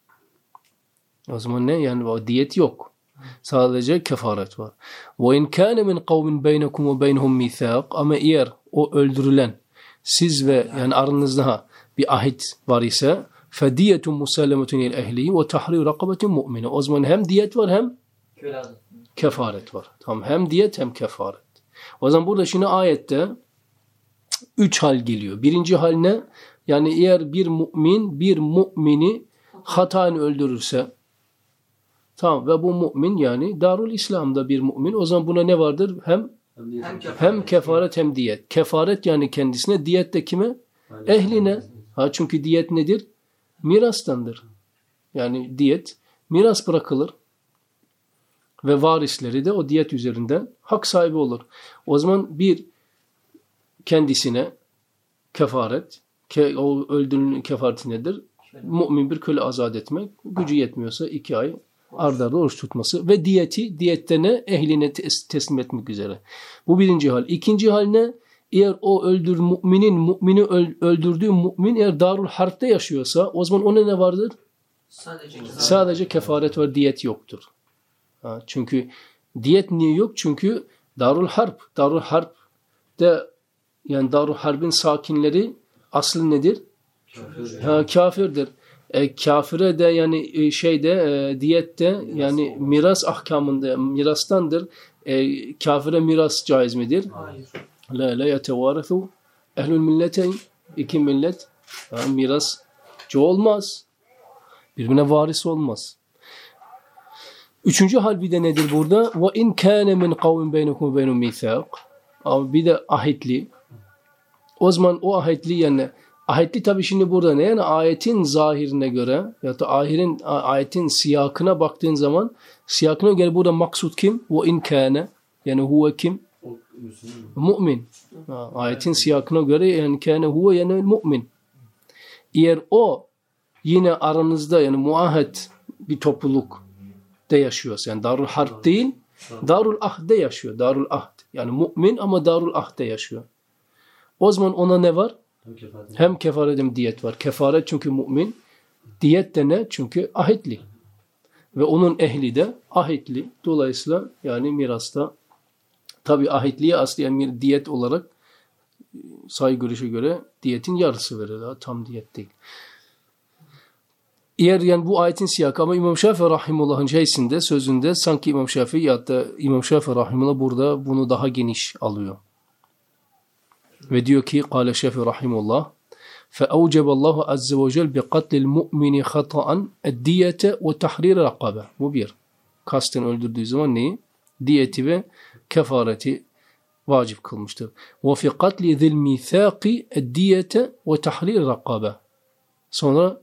O zaman ne? Yani o diyet yok. Sadece kefaret var. وَاِنْ كَانَ مِنْ قَوْمٍ بَيْنَكُمْ وَبَيْنَهُمْ مِيثَاقٍ. Ama eğer o öldürülen siz ve yani aranızda bir ahit var ise فَدِيَةٌ مُسَلَّمَةٌ اِلْ اَهْلِهِ وَتَحْرِيرُ رَقَبَةٍ مُؤْمِنَةٍ. O zaman hem diyet var hem kefaret var. Tamam, hem diyet hem kefaret. O zaman burada şimdi ayette üç hal geliyor. Birinci hal ne? Yani eğer bir mümin bir mümini hataen öldürürse, tamam, ve bu mümin yani Darul İslam'da bir mümin, o zaman buna ne vardır? Hem hem kefaret hem, kefaret, hem diyet. Kefaret yani kendisine, diyet de kime? Ehline. Ha, çünkü diyet nedir? Mirastandır. Yani diyet miras bırakılır ve varisleri de o diyet üzerinden hak sahibi olur. O zaman bir kendisine kefaret, ke, o öldürülün kefareti nedir? Mümin bir köle azat etmek, gücü yetmiyorsa iki ay arda arda oruç tutması ve diyeti, diyette ne? Ehline teslim etmek üzere. Bu birinci hal. İkinci hal ne? Eğer o öldür müminin, mümini öldürdüğü mümin eğer Darul Harp'te yaşıyorsa, o zaman ona ne vardır? Sadece kefaret, Sadece kefaret var, diyet yoktur. Ha, çünkü diyet niye yok? Çünkü Darul Harp, Darul Harp'te yani Darul Harp'in sakinleri aslı nedir? Kafir. Ha, kafirdir. E, kafire de yani e, şeyde e, diyette yani miras ahkamında mirastandır. E, kafire miras caiz midir? Hayır. La la yetevarethu ehlül milleteyn. İki millet yani mirasçı olmaz. Birbirine varis olmaz. Üçüncü hal bir de nedir burada? Ve in kâne min kavmin beynekum ve beynehum mîthâk. Ama bir de ahitli. O zaman o ahitli yani ahitli tabi şimdi burada ne? Yani ayetin zahirine göre ya da ahirin, ayetin siyakına baktığın zaman siyakına göre burada maksud kim? Ve in kâne yani huve kim? Mümin. Ha, ayetin siyakına göre yani kâne huve yani mümin. Eğer o yine aranızda yani muahet bir topluluk de yaşıyorsa, yani Darul Harp değil, Darul Ahd'de yaşıyor. Darul Ahd. Yani mümin ama Darul Ahd'de yaşıyor. O zaman ona ne var? Hem kefaret, hem kefaret hem diyet var. Kefaret çünkü mümin. Diyet de ne? Çünkü ahitli. Ve onun ehli de ahitli. Dolayısıyla yani mirasta tabi ahitliye aslı yani diyet olarak sayı görüşe göre diyetin yarısı verilir. Tam diyet değil. Eğer yani bu ayetin siyakı ama İmam Şafii Rahimullah'ın şeysinde, sözünde sanki İmam Şafii ya da İmam Şafii Rahimullah burada bunu daha geniş alıyor. Ve diyor ki Kâle Şafii Rahimullah فَاَوْجَبَ اللّٰهُ عَزَّ وَجَلْ بِقَتْلِ الْمُؤْمِنِ خَطَأً الدِّيَةَ وَتَحْرِيرَ رَقَّبَةً. Bu bir. Kasten öldürdüğü zaman neyi? Diyeti ve kefareti vacip kılmıştır. وَفِي قَتْلِ ذِي الْمِيثَاقِ اَدِّيَةَ وَتَحْرِيرِ رَقَّابَ. Sonra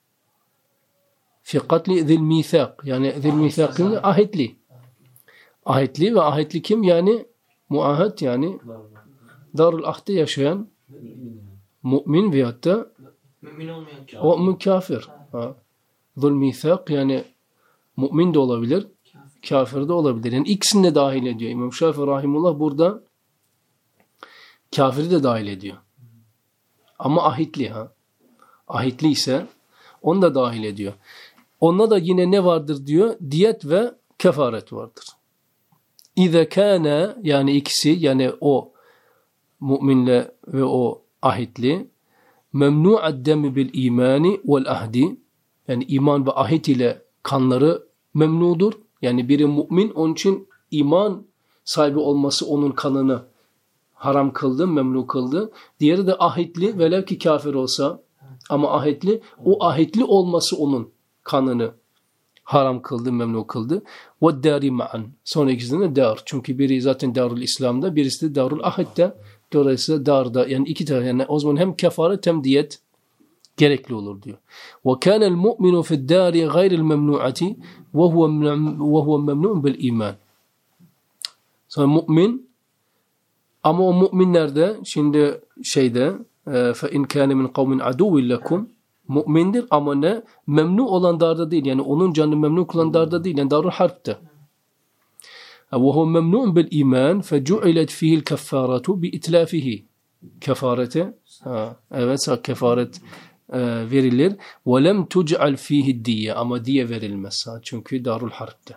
fi katli zil mithaq, yani zil mithaq kim? Ahitli. Ahitli ve ahitli kim? Yani muahit, yani Darul Ahd'de yaşayan mümin veyahut da Mümin olmayan kafir. o mümin kafir. Ha. Zul mithaq yani mümin de olabilir, kafir de olabilir. Yani ikisini de dahil ediyor. İmam Şafii rahimullah burada kafiri de dahil ediyor. Ama ahitli ha. Ahitli ise onu da dahil ediyor. Onda da yine ne vardır diyor? Diyet ve kefaret vardır. İze kâne, yani ikisi, yani o müminle ve o ahitli memnu'ad demi bil imani vel ahdi, yani iman ve ahit ile kanları memnudur. Yani biri mümin, onun için iman sahibi olması onun kanını haram kıldı, memnu kıldı. Diğeri de ahitli, velev ki kafir olsa ama ahitli, o ahitli olması onun kanını haram kıldı, memnu kıldı. Ve dari ma'an. Sonra ikisinde de dar. Çünkü biri zaten Darul İslam'da, birisi de Darul Ahid'de. Dolayısıyla darda, yani iki tane, yani o zaman hem kefaret hem diyet gerekli olur diyor. Ve kânel mu'minu fi'd-dâri gayril memnu'ati ve huve memnu'un bil iman. Sonra mümin, ama o müminler de şimdi şeyde fe in kâne min kavmin aduvin lekum, mümindir ama ne? Memnu olan darda değil. Yani onun canını memnun kılan darda değil. Yani Darul Harp'te. وَهُوَ مَمْنُعٌ بِالْاِيمَانِ فَجُعِلَتْ فِيهِ الْكَفَّارَةُ بِاِتْلَافِهِ. Kefarete, ha, evet, kefaret e, verilir. وَلَمْ تُجْعَلْ فِيهِ الدِّيَّ. Ama diye verilmez. Ha, çünkü Darul Harp'te.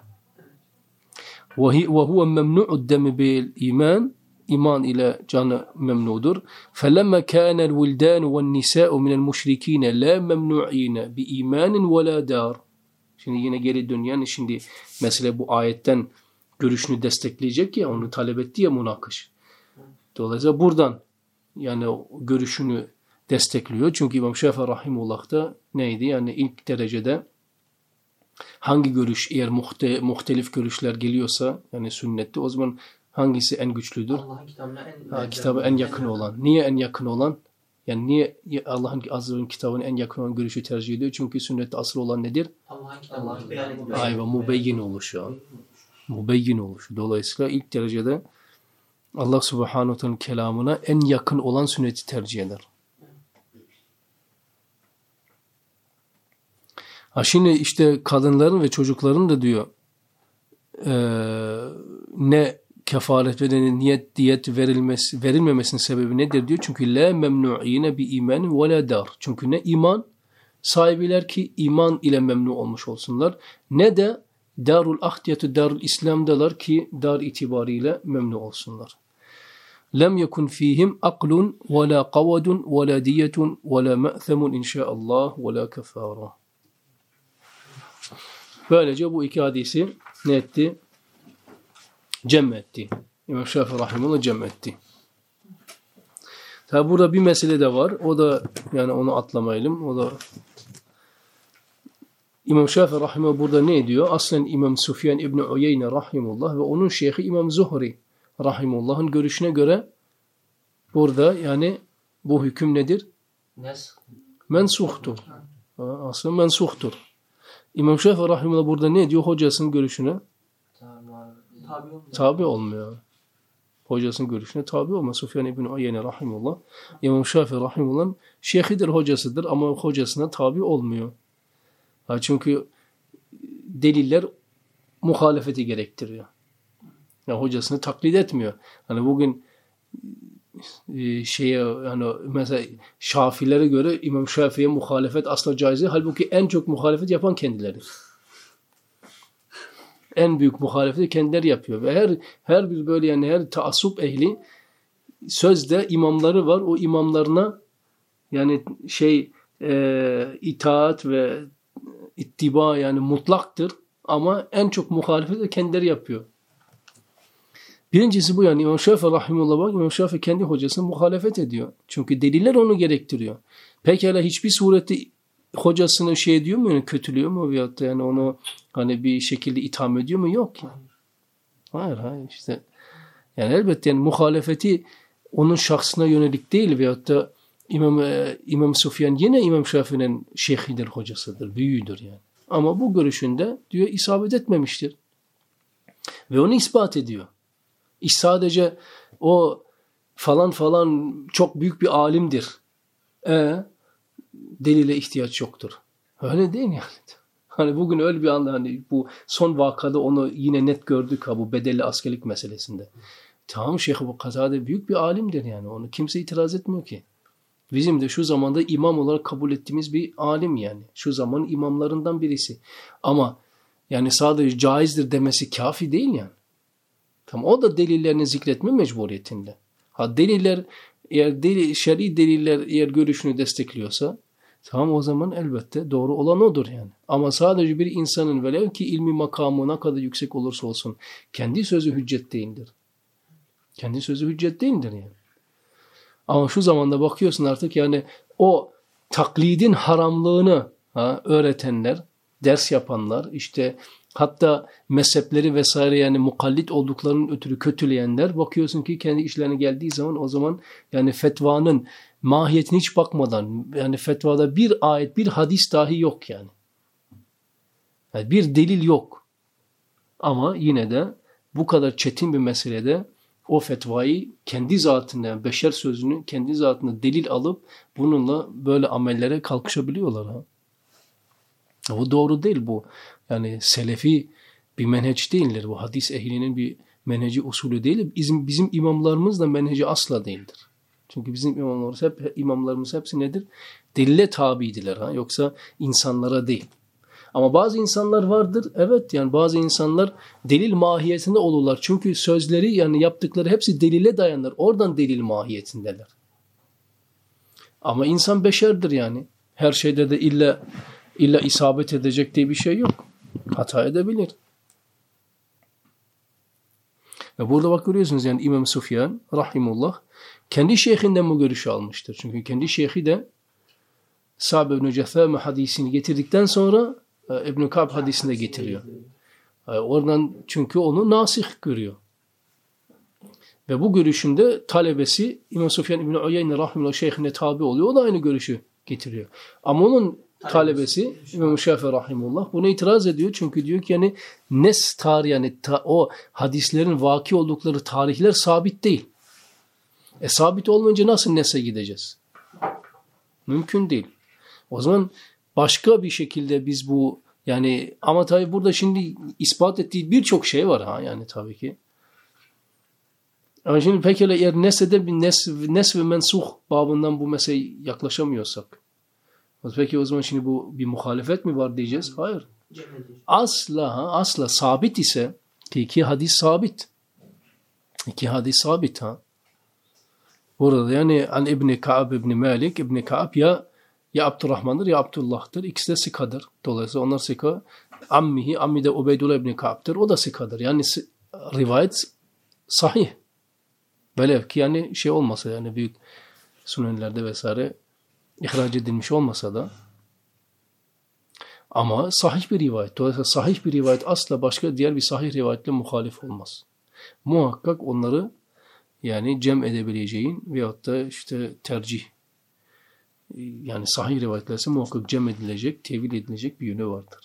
وَهُوَ مَمْنُعُ الدَّمِ بِالْاِيمَانِ. İman ile canı memnudur. فَلَمَّا كَانَ الْوِلْدَانُ وَالنِّسَاءُ مِنَ الْمُشْرِك۪ينَ لَا مَمْنُع۪ينَ بِاِيمَانٍ وَلَا دَارٍ. Şimdi yine geri dön. Yani şimdi mesela bu ayetten görüşünü destekleyecek ya, onu talep etti ya münakış. Dolayısıyla buradan yani görüşünü destekliyor. Çünkü İmam Şafii rahimullah da neydi? Yani ilk derecede hangi görüş, eğer muhte, muhtelif görüşler geliyorsa yani sünnette, o zaman hangisi en güçlüdür? Allah'ın kitabına en, ha, kitabı en yakın olan. Niye en yakın olan? Yani niye Allah'ın azze ve kitabının en yakın olan görüşü tercih ediyor? Çünkü sünnette asıl olan nedir? Allah'ın kitabını beyan ediyor. Ayva, mubeyyin oluşu. Mubeyyin oluşu. Dolayısıyla ilk derecede Allah subhanahu teala'nın kelamına en yakın olan sünneti tercih eder. Ha şimdi işte kadınların ve çocukların da diyor e, ne kefaret ve ne niyet diyet verilmesi, verilmemesinin sebebi nedir diyor. Çünkü la memnu'ine bi imanin ve la dar. Çünkü ne iman sahibiler ki iman ile memnu olmuş olsunlar, ne de Darul Ahdiyatü Darul İslam'dalar ki dar itibariyle memnu olsunlar. Lem yekun fihim aklun ve la qavadun ve la diyetun ve la me'themun inşaallah ve la kefara. Böylece bu iki hadisi ne etti? Cem etti. İmam Şafii rahimehullah cem etti. Tabi burada bir mesele de var. O da yani onu atlamayalım. O da İmam Şafii rahimehullah burada ne diyor? Aslen İmam Süfyan İbni Uyeyne rahimehullah ve onun şeyhi İmam Zuhri rahimehullah'ın görüşüne göre burada yani bu hüküm nedir? Nes. Mensuhtur. Aslen mensuhtur. İmam Şafii rahimehullah burada ne diyor? Hocasının görüşüne Tabi olmuyor. tabi olmuyor. Hocasının görüşüne tabi olmuyor. Süfyan İbni Uyeyne rahimehullah. İmam Şafii rahimehullah'ın şeyhidir, hocasıdır ama hocasına tabi olmuyor. Ha, çünkü deliller muhalefeti gerektiriyor. Yani hocasını taklit etmiyor. Hani bugün e, şeye yani mesela Şafilere göre İmam Şafii'ye muhalefet asla caiz değil. Halbuki en çok muhalefet yapan kendileri. En büyük muhalefeti kendileri yapıyor ve her her bir böyle yani her taassup ehli sözde imamları var. O imamlarına yani şey e, itaat ve ittiba yani mutlaktır ama en çok muhalefet de kendileri yapıyor. Birincisi bu yani İmam Şafii rahimehullah bak İmam Şafii kendi hocasına muhalefet ediyor. Çünkü deliller onu gerektiriyor. Pekala hiçbir surette hocasını şey ediyor mu yani kötülüyor mu veyahut da yani onu hani bir şekilde itham ediyor mu? Yok yani. Hayır hayır işte Yani elbette yani muhalefeti onun şahsına yönelik değil veyahut da İmam, e, İmam Sufyan yine İmam Şafii'nin şeyhidir, hocasıdır, büyüğüdür yani. Ama bu görüşünde diyor isabet etmemiştir. Ve onu ispat ediyor. İş sadece o falan falan çok büyük bir alimdir. E, delile ihtiyaç yoktur. Öyle değil yani. Hani bugün öyle bir anda hani bu son vakada onu yine net gördük ha bu bedelli askerlik meselesinde. Tamam Şeyh Ebu Katade büyük bir alimdir yani. Onu kimse itiraz etmiyor ki. Bizim de şu zamanda imam olarak kabul ettiğimiz bir alim yani. Şu zamanın imamlarından birisi. Ama yani sadece caizdir demesi kafi değil yani. Tamam, o da delillerini zikretme mecburiyetinde. Ha deliller eğer delil, şer'i deliller eğer görüşünü destekliyorsa tamam o zaman elbette doğru olan odur yani. Ama sadece bir insanın velev ki ilmi makamı ne kadar yüksek olursa olsun kendi sözü hüccet değildir. Kendi sözü hüccet değildir yani. Ama şu zamanda bakıyorsun artık yani o taklidin haramlığını ha, öğretenler, ders yapanlar, işte hatta mezhepleri vesaire yani mukallit olduklarının ötürü kötüleyenler bakıyorsun ki kendi işlerine geldiği zaman o zaman yani fetvanın mahiyetine hiç bakmadan yani fetvada bir ayet, bir hadis dahi yok yani. Yani bir delil yok. Ama yine de bu kadar çetin bir meselede o fetvayı kendi zatından, beşer sözünü kendi zatına delil alıp bununla böyle amellere kalkışabiliyorlar. Ha? Bu doğru değil bu. Yani selefi bir menheç değildir. Bu hadis ehlinin bir menheci usulü değil. Bizim, bizim imamlarımız da menheci asla değildir. Çünkü bizim imamlarımız, hep, imamlarımız hepsi nedir? Delile tabidiler. Ha? Yoksa insanlara değil. Ama bazı insanlar vardır. Evet yani bazı insanlar delil mahiyetinde olurlar. Çünkü sözleri yani yaptıkları hepsi delile dayanır. Oradan delil mahiyetindeler. Ama insan beşerdir yani. Her şeyde de illa illa isabet edecek diye bir şey yok. Hata edebilir. Ve burada bak görüyorsunuz yani İmam Sufyan rahimullah kendi şeyhinden bu görüşü almıştır. Çünkü kendi şeyhi de Sa'b ibn Cethame hadisini getirdikten sonra İbn-i Ka'b hadisinde getiriyor. Oradan çünkü onu nasih görüyor. Ve bu görüşünde talebesi İmam Sufyan İbn Uyeyne rahimullah şeyhine tabi oluyor. O da aynı görüşü getiriyor. Ama onun talebesi İmam Şafii rahimullah buna itiraz ediyor. Çünkü diyor ki yani nes tarih yani ta, o hadislerin vaki oldukları tarihler sabit değil. E sabit olmayınca nasıl nes'e gideceğiz? Mümkün değil. O zaman başka bir şekilde biz bu yani ama tabii burada şimdi ispat ettiği birçok şey var ha yani tabii ki. Ama şimdi pekala eğer nesede bir nes, nes ve mensuh babından bu meseleye yaklaşamıyorsak peki o zaman şimdi bu bir muhalefet mi var diyeceğiz? Hayır. Asla asla sabit ise ki iki hadis sabit. İki hadis sabit ha. Burada yani an İbn-i Ka'b İbn-i Malik İbn-i Ka'b ya ya Abdurrahman'dır ya Abdullah'tır. İkisi de sikadır. Dolayısıyla onlar sika. Ammihi, ammi de Ubeydullah İbn-i Ka'b'tir. O da sikadır. Yani rivayet sahih. Velev ki yani şey olmasa yani büyük sünenlerde vesaire ihraç edilmiş olmasa da ama sahih bir rivayet. Dolayısıyla sahih bir rivayet asla başka diğer bir sahih rivayetle muhalif olmaz. Muhakkak onları yani cem edebileceğin veyahut da işte tercih yani sahih rivayetlerse muhakkak cem edilecek, tevil edilecek bir yönü vardır.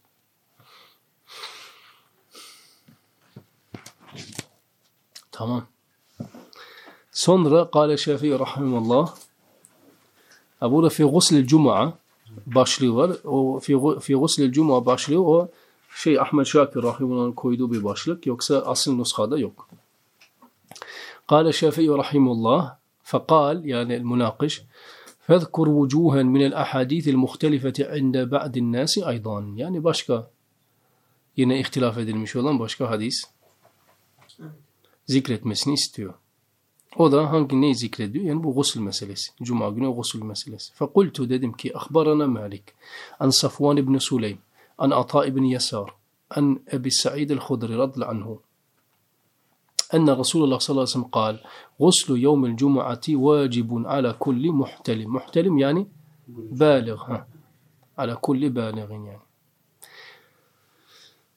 Tamam. Sonra kâle Şafii rahimahullah burada fi guslil cuma başlığı var. O fi, fi guslil cuma başlığı o şey Ahmet Şakir rahimahullah'ın koyduğu bir başlık. Yoksa asıl nuskada yok. Kâle Şafii rahimahullah فقال yani el-münâkiş فَذْكُرْ وُجُوهًا مِنَ الْأَحَادِيثِ الْمُخْتَلِفَةِ عِنْدَ بَعْدِ النَّاسِ اَيْضًا yani başka yine ihtilaf edilmiş olan başka hadis zikretmesini istiyor. O da hangi neyi zikrediyor? Yani bu gusül meselesi. Cuma günü gusül meselesi. فَقُلْتُ dedim ki أخبرنا مالك عن صفوان بن سليم عن عطاء بن يسار عن أبي سعيد الخدري رضي الله عنه أن رسول الله صلى الله عليه وسلم قال غسل يوم الجمعة واجب على كل محتلم محتلم يعني بالغ ها. على كل بالغ يعني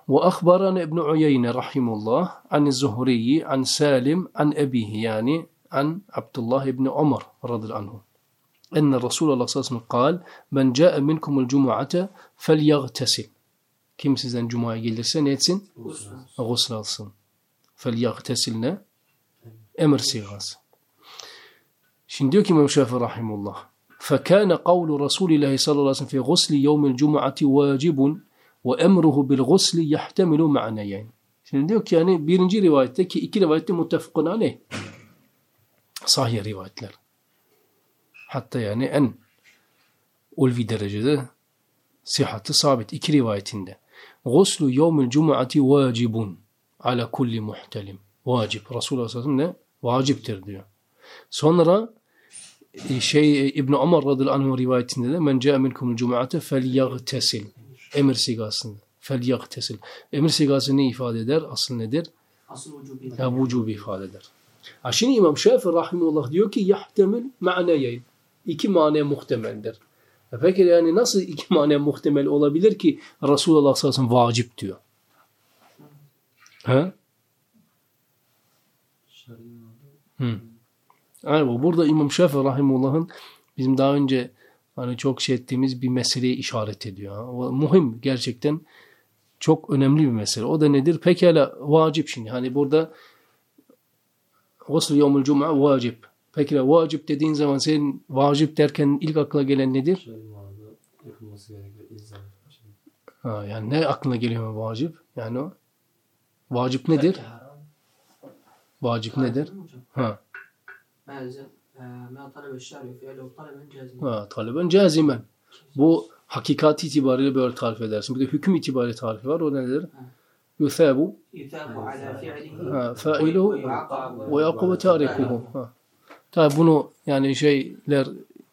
وأخبرنا ابن عيينة رحمه الله عن الزهري عن سالم عن أبيه يعني عن عبد الله بن عمر رضي الله عنه أن الرسول الله صلى الله عليه وسلم قال من جاء منكم الجمعة فليغتسل. Kim sizden cumaya gelirse ne etsin? Gusül alsın. فَلْيَغْتَسِلْ ne? Emir sigası. Şimdi diyor ki İmam Şafii rahimullah. فَكَانَ قَوْلُ رَسُولِ اللّٰهِ صَلَّى اللّٰهِ عَلَيْهِ وَسَلَّمْ فِي غُسْلِ يَوْمِ الْجُمُعَةِ وَاجِبٌ وَاَمْرُهُ بِالْغُسْلِ يَحْتَمِلُ مَعْنَيَيْنِ. Şimdi diyor ki yani birinci rivayette ki iki rivayette muttefakun aleyh. Sahih rivayetler. Hatta yani en ulvi derecede sıhhatı sabit iki rivayetinde. Guslu yevmil cum'ati vacibun ala kulli muhtelim. Vacib. Resulullah sallallahu aleyhi ve sellem ne? Vaciptir diyor. Sonra şey İbn Ömer radıyallahu anh rivayetinde de men ca'a minkumul cum'ate felyagtesil. Emir sigasında. Felyagtesil. Emir sigası ne ifade eder? Asıl nedir? Asıl vücubi. Ya vücubi ifade eder. Ha şimdi İmam Şafii rahimehullah diyor ki yahtemil ma'neyeyn. İki mane muhtemeldir. E peki yani nasıl iki mane muhtemel olabilir ki Resulullah sallallahu aleyhi ve sellem vacip diyor? He? Hı. Yani burada İmam Şafii rahimullah'ın bizim daha önce hani çok şey ettiğimiz bir meseleye işaret ediyor. O muhim, gerçekten çok önemli bir mesele. O da nedir? Pekala vacip şimdi. Hani burada Gusl yevmül cum'a vacip. Pekala vacip dediğin zaman senin vacip derken ilk aklına gelen nedir? Ha, yani ne aklına geliyor vacip? Yani o vacip nedir? Vacip nedir? Ha. Ha, taleben cazimen. Bu hakikat itibariyle böyle tarif edersin. Bir de hüküm itibariyle tarifi var. O nedir? Yuthabu fa'iluhu ve yakubu tarikuhu. Tabi bunu yani şeyler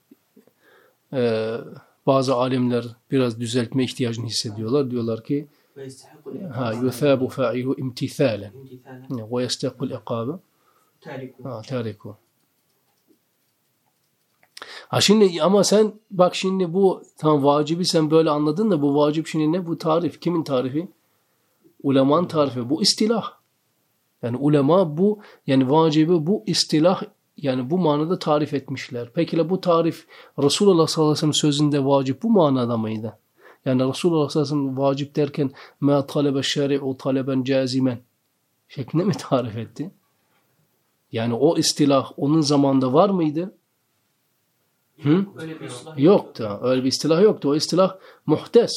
e, bazı alimler biraz düzeltme ihtiyacını hissediyorlar. Diyorlar ki ha yuthabu fa'iluhu imtithalen ve yestakul iqabe tarikuhu. Ha şimdi ama sen bak şimdi bu tam vacibi sen böyle anladın da bu vacip şimdi ne? Bu tarif. Kimin tarifi? Ulemanın tarifi. Bu istilah. Yani ulema bu yani vacibi bu istilah yani bu manada tarif etmişler. Peki bu tarif Resulullah sallallahu aleyhi ve sellem sözünde vacip bu manada mıydı? Yani Resulullah sallallahu aleyhi ve sellem vacip derken ma talebe şeri'u taleben cazimen şeklinde mi tarif etti? Yani o istilah onun zamanında var mıydı? Hı? Öyle bir istilah yoktu. Yok. Öyle bir istilah yoktu. O istilah muhtes.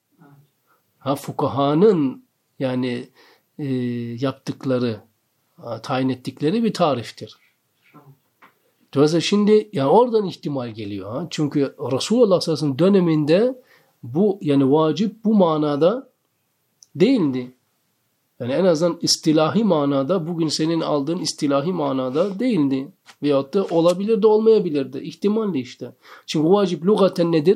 Ha fukahanın yani e, yaptıkları, tayin ettikleri bir tariftir. Dolayısıyla şimdi yani oradan ihtimal geliyor. Ha? Çünkü Resulullah sallallahu aleyhi ve sellem döneminde bu yani vacip bu manada değildi. Yani en azından istilahi manada bugün senin aldığın istilahi manada değildi. Veyahut da olabilir de olmayabilir de. İhtimalli işte. Çünkü vacip lugaten nedir?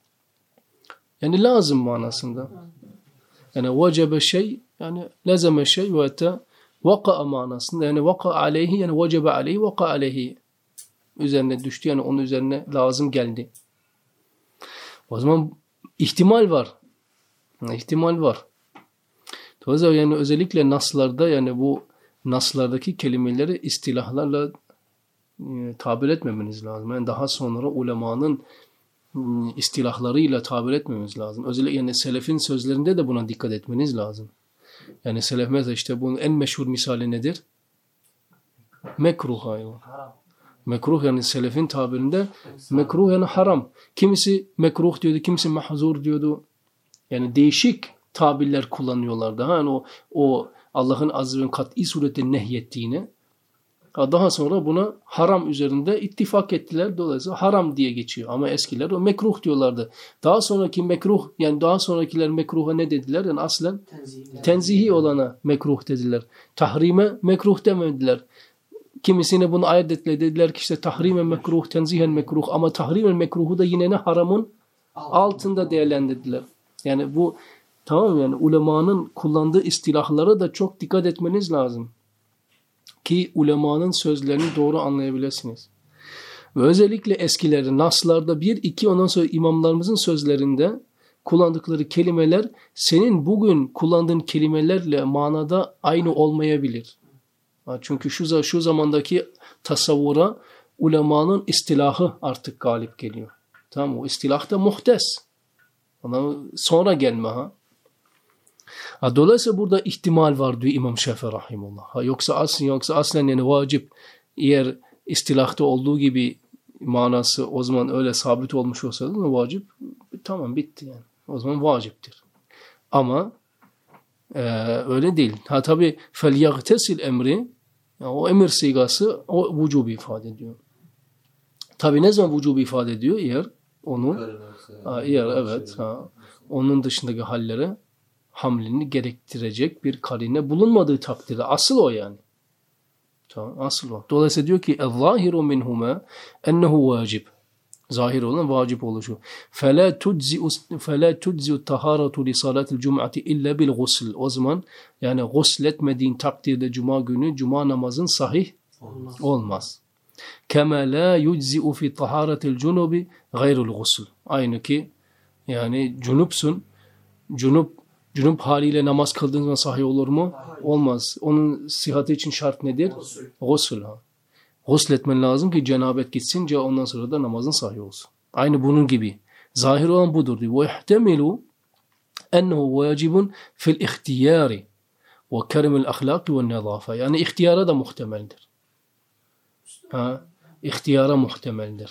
Yani lazım manasında. Yani vecebe şey yani lezeme şey ve hatta vaka manasında. Yani vaka aleyhi yani vecebe aleyhi vaka aleyhi üzerine düştü. Yani onun üzerine lazım geldi. O zaman ihtimal var. İhtimal var. Dolayısıyla yani özellikle naslarda yani bu naslardaki kelimeleri istilahlarla e, tabir etmemeniz lazım. Yani daha sonra ulemanın e, istilahlarıyla tabir etmemiz lazım. Özellikle yani selefin sözlerinde de buna dikkat etmeniz lazım. Yani selef mesela işte bunun en meşhur misali nedir? Mekruh hayvan. Mekruh yani selefin tabirinde mekruh yani haram. Kimisi mekruh diyordu, kimisi mahzur diyordu. Yani değişik tabirler kullanıyorlardı. Yani o, o Allah'ın azze ve kat'i surette nehyettiğini daha sonra buna haram üzerinde ittifak ettiler. Dolayısıyla haram diye geçiyor. Ama eskiler o mekruh diyorlardı. Daha sonraki mekruh yani daha sonrakiler mekruha ne dediler? Yani aslen tenzihi, tenzihi olana mekruh dediler. Tahrime mekruh demediler. Kimisine bunu ayet ettiler. Dediler ki işte tahrime mekruh, tenzihen mekruh ama tahrime mekruhu da yine ne haramın altında değerlendirdiler. Yani bu tamam yani ulemanın kullandığı istilahlara da çok dikkat etmeniz lazım. Ki ulemanın sözlerini doğru anlayabilirsiniz. Ve özellikle eskileri naslarda bir, iki ondan sonra imamlarımızın sözlerinde kullandıkları kelimeler senin bugün kullandığın kelimelerle manada aynı olmayabilir. Çünkü şu, şu zamandaki tasavvura ulemanın istilahı artık galip geliyor. Tamam, o istilah da muhtes. Ona sonra gelme ha. ha. Dolayısıyla burada ihtimal var diyor İmam Şafii rahimullah. Ha, yoksa aslen yoksa aslen yani vacip, eğer istilahta olduğu gibi manası o zaman öyle sabit olmuş olsaydı da vacip, tamam bitti yani. O zaman vaciptir. Ama e, öyle değil. Ha tabi فَلْيَغْتَسِلْ emri, yani o emir sigası o vücubu ifade ediyor. Tabi ne zaman vücubu ifade ediyor? Eğer onun ha, eğer evet ha, onun dışındaki hallere hamlini gerektirecek bir karine bulunmadığı takdirde. Asıl o yani. Tamam, asıl o. Dolayısıyla diyor ki اَظَّاهِرُ مِنْهُمَا اَنَّهُ vacib. Zahir olan vacip oluşu. فَلَا تُجْزِئُ فَلَا تُجْزِئُ الطَّهَارَةُ لِصَلَاةِ الْجُمْعَةِ اِلَّا بِالْغُسْلِ. O zaman yani gusletmediğin takdirde cuma günü cuma namazın sahih olmaz. olmaz. كَمَا لَا يُجْزِئُ فِي طَهَارَةِ الْجُنُوبِ غَيْرُ الْغُسْلِ. Aynı ki yani cunupsun. Cunup Cunup haliyle namaz kıldığın zaman sahih olur mu? Olmaz. Onun sıhhati için şart nedir? Gusül. Gusletmen lazım ki cenabet gitsince ondan sonra da namazın sahih olsun. Aynı bunun gibi. Zahir olan budur diyor. وَيَحْتَمِلُ اَنَّهُ وَاجِبٌ فِي الْاِخْتِيَارِ وَكَرِمِ الْاَخْلَاقِ وَالنَّظَافَ. Yani ihtiyara da muhtemeldir. Ha? İhtiyara muhtemeldir.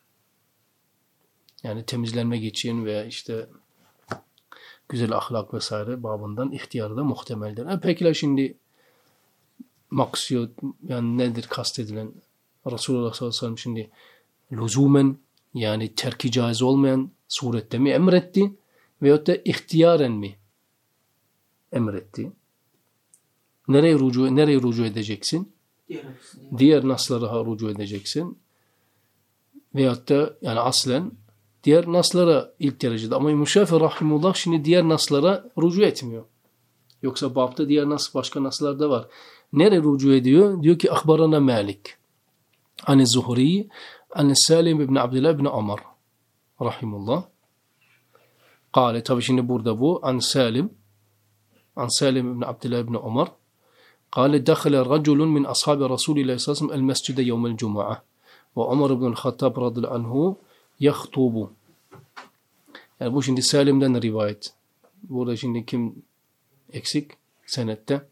Yani temizlenmek için veya işte güzel ahlak vesaire babından ihtiyarı da muhtemeldir. E peki şimdi maksiyot yani nedir kastedilen? Resulullah sallallahu aleyhi ve sellem şimdi lüzumen yani terki caiz olmayan surette mi emretti veyahut da ihtiyaren mi emretti? Nereye rucu, nereye rucu edeceksin? Diğer, Diğer naslara rucu edeceksin. Veyahut da yani aslen diğer naslara ilk derecede. Ama İmam Şafii rahimullah şimdi diğer naslara rucu etmiyor. Yoksa babda diğer nas, başka naslar da var. Nereye rucu ediyor? Diyor ki Akbarana Malik Ani Zuhri Ani Salim ibn Abdullah ibn Ömer rahimullah. Kale tabi şimdi burada bu An Salim An Salim ibn Abdullah ibn Ömer. Kale Dakhale raculun min ashabi Resulillah sallallahu aleyhi ve sellem el mescide yevmel cum'a ve Ömer ibn el-Hattab radıyallahu anhu yahtubu. Yani bu şimdi Salim'den rivayet. Burada şimdi kim eksik? Senette.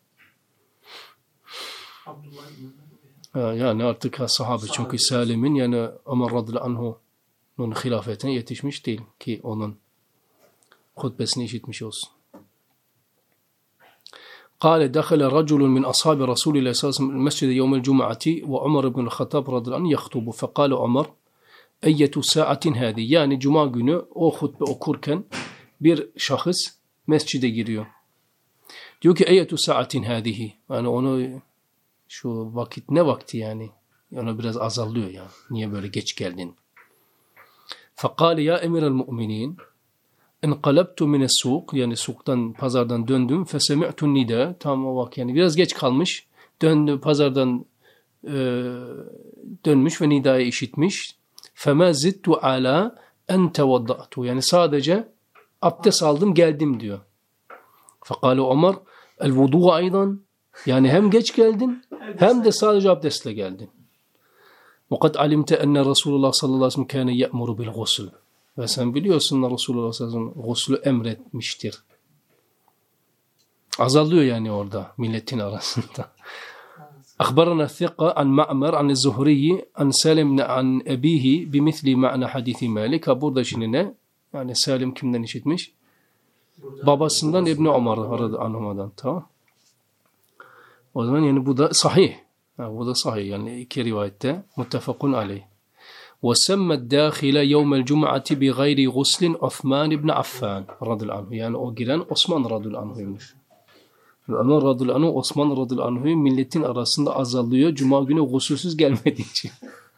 Abdullah yani artık sahabe. Çünkü Salim'in yani Ömer radıyallahu anhu'nun hilafetine yetişmiş değil ki onun hutbesini işitmiş olsun. قال دخل رجل من أصحاب رسول الله صلى الله عليه وسلم المسجد يوم الجمعة وعمر بن الخطاب رضي الله عنه يخطب فقال عمر Eyyetu saatin hadi. Yani cuma günü o hutbe okurken bir şahıs mescide giriyor. Diyor ki eyyetu saatin hadihi. Yani onu şu vakit ne vakti yani? Onu biraz azallıyor yani. Niye böyle geç geldin? Fakale ya emirel mu'minin enqalabtu mines suq, yani suktan, pazardan döndüm. Fesemi'tu nida. Tam o vakit yani biraz geç kalmış. Döndü pazardan e, dönmüş ve nidayı işitmiş. فَمَا زِدْتُ عَلَى اَنْ تَوَضَّأْتُ. Yani sadece abdest aldım geldim diyor. فَقَالُ Ömer el-vudu'a aydan. Yani hem geç geldin hem de sadece abdestle geldin. وَقَدْ عَلِمْتَ اَنَّ Resulullah sallallahu aleyhi ve sellem كَانَ يَأْمُرُ بِالْغُسْلِ. Ve sen biliyorsun da Resulullah sallallahu aleyhi ve sellem guslü emretmiştir. Azalıyor yani orada milletin arasında. أخبرنا الثقة عن معمر عن الزهري عن سالم عن أبيه بمثل معنى حديث مالك. Burada şimdi ne? Yani Salim kimden işitmiş? Babasından İbn Ömer radıyallahu anhu'dan. Tamam. O zaman yani bu da sahih. Ha, bu da sahih. Yani iki rivayette muttefakun aleyh. وسمى الداخل يوم الجمعة بغير غسل عثمان بن عفان radıyallahu anhu. Yani o giren Osman radıyallahu anhu'ymuş. Ömer radıyallahu anh, Osman radıyallahu anh'ı milletin arasında azalıyor. Cuma günü gusülsüz gelmediği için.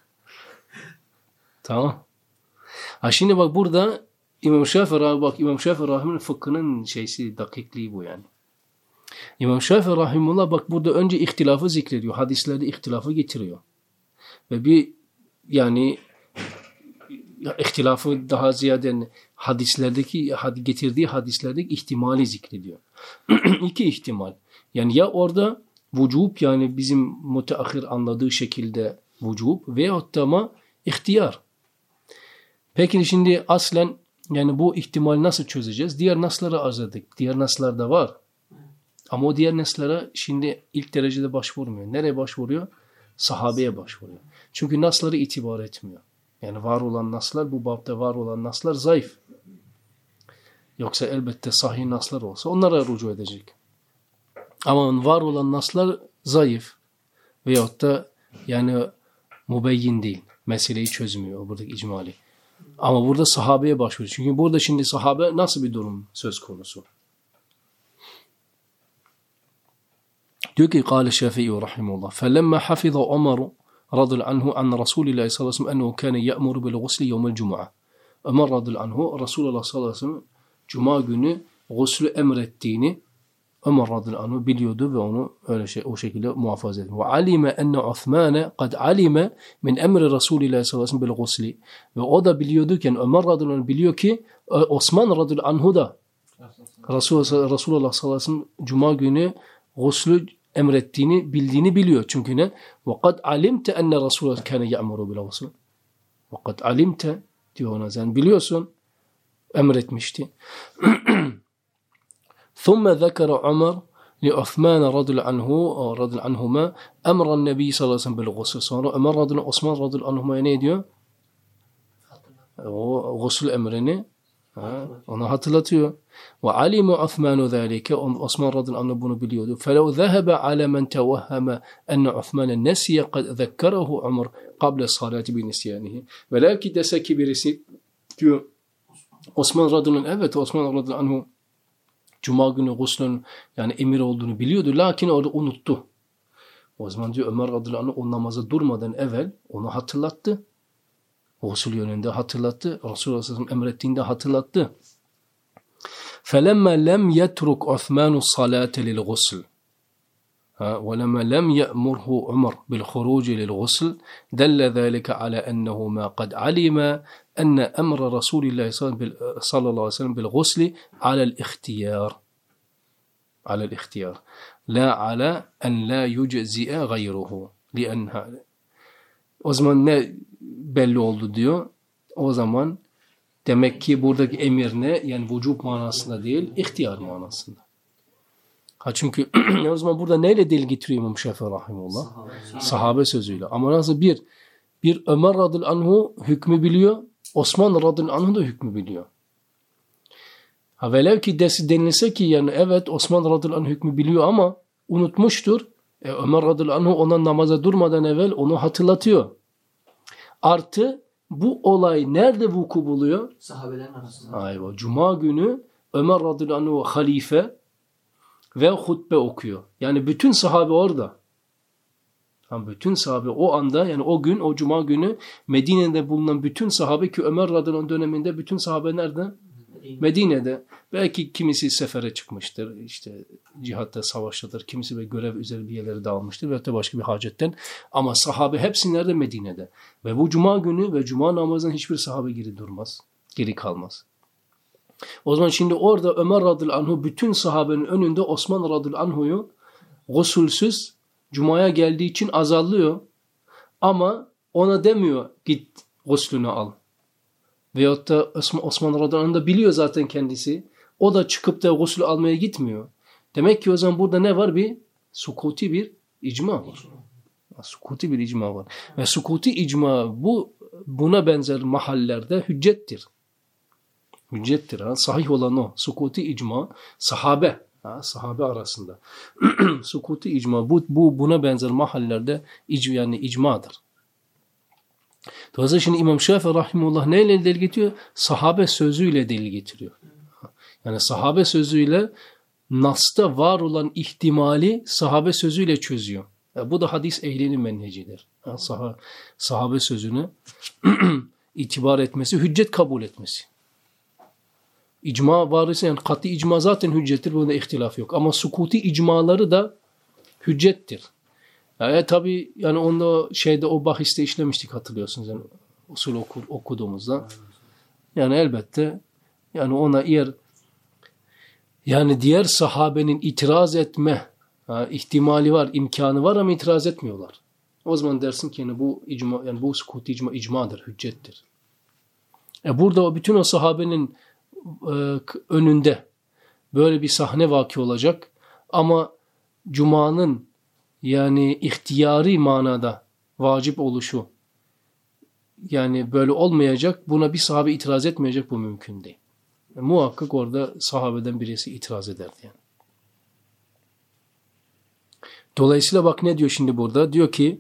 Tamam. Ha şimdi bak burada İmam Şafii bak İmam Şafii rahimullah fıkhının şeysi dakikliği bu yani. İmam Şafii rahimullah bak burada önce ihtilafı zikrediyor. Hadislerde ihtilafı getiriyor. Ve bir yani ya, ihtilafı daha ziyade hadislerdeki getirdiği hadislerdeki ihtimali zikrediyor. İki ihtimal. Yani ya orada vücub, yani bizim müteahhir anladığı şekilde vücub, veyahut da ama ihtiyar. Peki şimdi aslen yani bu ihtimali nasıl çözeceğiz? Diğer naslara arz ettik. Diğer naslar da var. Ama o diğer naslara şimdi ilk derecede başvurmuyor. Nereye başvuruyor? Sahabeye başvuruyor. Çünkü nasları itibar etmiyor. Yani var olan naslar, bu babda var olan naslar zayıf. Yoksa elbette sahih naslar olsa onlara rücu edecek. Ama var olan naslar zayıf. Veyahut da yani mübeyyin değil. Meseleyi çözmüyor buradaki icmali. Ama burada sahabeye başvuruyor. Çünkü burada şimdi sahabe nasıl bir durum söz konusu? Diyor ki قال الشافعي رحمه الله فلما حفظ عمر رضي الله عنه عن رسول الله صلى الله عليه وسلم أنه كان يأمر بالغسل يوم الجمعة. Ömer radıyallahu anhu Resulullah sallallahu aleyhi ve sellem Cuma günü guslü emrettiğini Ömer radıyallahu anhu biliyordu ve onu öyle şey o şekilde muhafaza ediyor. Ve alime enne Osman kad alime min emri Resulullah sallallahu aleyhi ve sellem bil gusli. Ve o da biliyordu ki Ömer radıyallahu anh biliyor ki Osman radıyallahu anhu da Resulullah, Resulullah sallallahu aleyhi ve sellem Cuma günü guslü emrettiğini bildiğini biliyor. Çünkü ne? Ve kad alimte enne Resulullah kâne ya'muru bil gusl. Ve kad alimte diyor ona, sen biliyorsun, emretmişti. ثم ذكر عمر لعثمان رضي الله عنه رضي الله عنهما أمر النبي صلى الله عليه وسلم بالغسل. Sonra Ömer radıyallahu Osman radıyallahu anhuma ne diyor? O gusül emrini ha, ona hatırlatıyor. Ve alime Osman zalike, Osman radıyallahu anh bunu biliyordu. فلو ذهب على من توهم أن عثمان نسي قد ذكره عمر قبل الصلاة بنسيانه. Velakin dese ki birisi diyor Osman radıyallahu anh, evet Osman radıyallahu anh Cuma günü guslün yani emir olduğunu biliyordu. Lakin orada unuttu. O zaman diyor Ömer radıyallahu anh o namaza durmadan evvel onu hatırlattı. Gusül yönünde hatırlattı. Resulullah sallallahu aleyhi ve sellem emrettiğinde hatırlattı. فَلَمَّا لَمْ يَتْرُكْ عُثْمَانُ الصَّلَاةَ لِلْغُسْلِ وَلَمَّا لَمْ يَأْمُرْهُ عُمَرْ بِالْخُرُوجِ لِلْغُسْلِ دَلَّ ذَلِكَ عَلَى أَنَّهُ مَا قَدْ عَلِمَ أن أمر رسول الله صلى الله عليه وسلم بالغسل على الاختيار على الاختيار لا على أن لا يجزئ غيره لأنها. O zaman ne belli oldu diyor? O zaman demek ki buradaki emir ne? Yani vücub manasında değil, ihtiyar manasında. Ha çünkü o zaman burada neyle delil getiriyor İmam Şafii rahimehullah? Sahabe, Sahabe sözüyle. Ama nasıl bir bir Ömer radıyallahu anhu hükmü biliyor, Osman radıyallahu anh da hükmü biliyor. Ha velev ki denilse ki yani evet Osman radıyallahu anh hükmü biliyor ama unutmuştur. E, Ömer radıyallahu anh ona namaza durmadan evvel onu hatırlatıyor. Artı bu olay nerede vuku buluyor? Sahabelerin arasında. Ayva. Cuma günü Ömer radıyallahu anh halife ve hutbe okuyor. Yani bütün sahabe orada. Yani bütün sahabe o anda, yani o gün, o cuma günü Medine'de bulunan bütün sahabe, ki Ömer radıyallahu anh döneminde bütün sahabe nerede? Medine. Medine'de. Belki kimisi sefere çıkmıştır, işte cihatta, savaştadır, kimisi ve görev üzere bir yerlere dağılmıştır ve hatta başka bir hacetten. Ama sahabe hepsi nerede? Medine'de. Ve bu cuma günü ve cuma namazından hiçbir sahabe geri durmaz, geri kalmaz. O zaman şimdi orada Ömer radıyallahu anhu bütün sahabenin önünde Osman radıyallahu anhu'yu gusülsüz Cuma'ya geldiği için azallıyor. Ama ona demiyor git guslünü al. Veyahut da Osman radıyallahu anh da biliyor zaten kendisi. O da çıkıp da gusül almaya gitmiyor. Demek ki o zaman burada ne var? Bir sukuti bir icma var. Sukuti bir icma var. Ve sukuti icma bu buna benzer mahallerde hüccettir. Hüccettir. Ha? Sahih olan o. Sukuti icma sahabe. Ha, sahabe arasında. Sukuti icma bu, bu buna benzer mahallerde ic, yani icmadır. Dolayısıyla şimdi İmam Şafii rahimullah neyle delil getiriyor? Sahabe sözüyle delil getiriyor. Yani sahabe sözüyle Nas'ta var olan ihtimali sahabe sözüyle çözüyor. Yani bu da hadis ehlinin menhecidir. Yani sah sahabe sözünü itibar etmesi, hüccet kabul etmesi. İcma var ise yani kat'i icma zaten hüccettir. Bunda ihtilaf yok. Ama sukuti icmaları da hüccettir. Yani tabi yani onda şeyde o bahiste işlemiştik hatırlıyorsunuz. Yani usul okur, okuduğumuzda. Yani elbette yani ona eğer yani diğer sahabenin itiraz etme ha, ihtimali var, imkanı var ama itiraz etmiyorlar. O zaman dersin ki yani bu icma, yani bu sukut icma icmadır, hüccettir. E burada o bütün o sahabenin e, önünde böyle bir sahne vaki olacak ama Cuma'nın yani ihtiyari manada vacip oluşu yani böyle olmayacak. Buna bir sahabe itiraz etmeyecek. Bu mümkün değil. Yani muhakkak orada sahabeden birisi itiraz ederdi yani. Dolayısıyla bak ne diyor şimdi burada? Diyor ki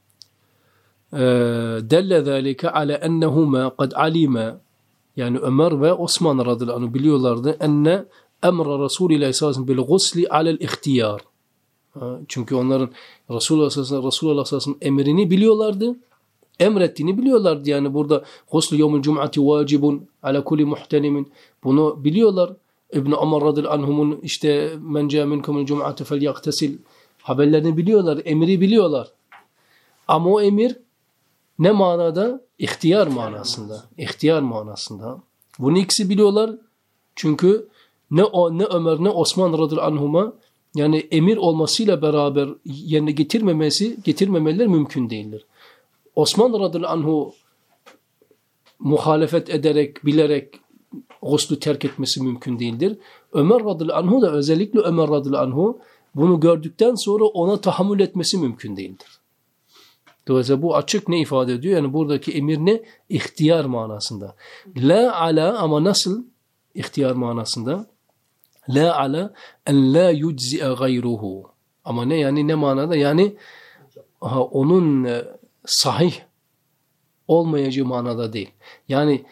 delle zâlike ale ennehuma kad alime yani Ömer ve Osman radıyallahu anh biliyorlardı enne emre Resulullah sallallahu aleyhi ve sellem bil gusli alel ihtiyar. Çünkü onların Resulullah sallallahu aleyhi ve sellem emrini biliyorlardı. Emrettiğini biliyorlardı. Yani burada guslu yevmül cum'ati vacibun ala kulli muhtelimin. Bunu biliyorlar. İbn-i Ömer radıyallahu anhumun işte men câ minkumul cum'ati felyaktesil haberlerini biliyorlar. Emri biliyorlar. Ama o emir ne manada? İhtiyar manasında. İhtiyar manasında. Bunu ikisi biliyorlar. Çünkü ne o ne Ömer ne Osman radıyallahu anhuma yani emir olmasıyla beraber yerine getirmemesi, getirmemeler mümkün değildir. Osman radıyallahu anhu muhalefet ederek, bilerek guslu terk etmesi mümkün değildir. Ömer radıyallahu anhu da özellikle Ömer radıyallahu anhu bunu gördükten sonra ona tahammül etmesi mümkün değildir. Dolayısıyla bu açık ne ifade ediyor? Yani buradaki emir ne? İhtiyar manasında. La ala ama nasıl ihtiyar manasında? La ala en la yujzi'e gayruhu. Ama ne yani ne manada? Yani aha, onun sahih olmayacağı manada değil. Yani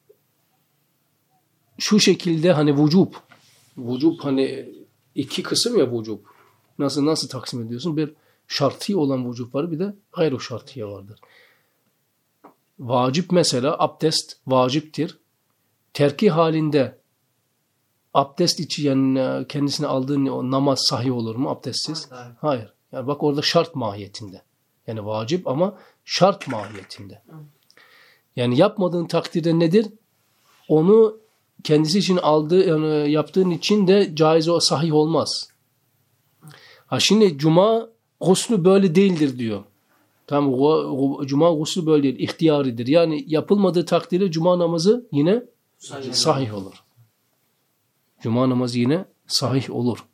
şu şekilde hani vücub vücub hani iki kısım ya vücub. Nasıl nasıl taksim ediyorsun? Bir şartı olan vücub var bir de gayru şartiye vardır. Vacip mesela abdest vaciptir. Terki halinde abdest içi yani kendisine aldığın o namaz sahih olur mu abdestsiz? Hayır. Yani bak orada şart mahiyetinde. Yani vacip ama şart mahiyetinde. Yani yapmadığın takdirde nedir? Onu kendisi için aldığı yani yaptığın için de caiz o sahih olmaz. Ha şimdi cuma guslu böyle değildir diyor. Tamam cuma guslu böyle değil, ihtiyaridir. Yani yapılmadığı takdirde cuma namazı yine sahih, sahih olur. Cuma namazı yine sahih olur.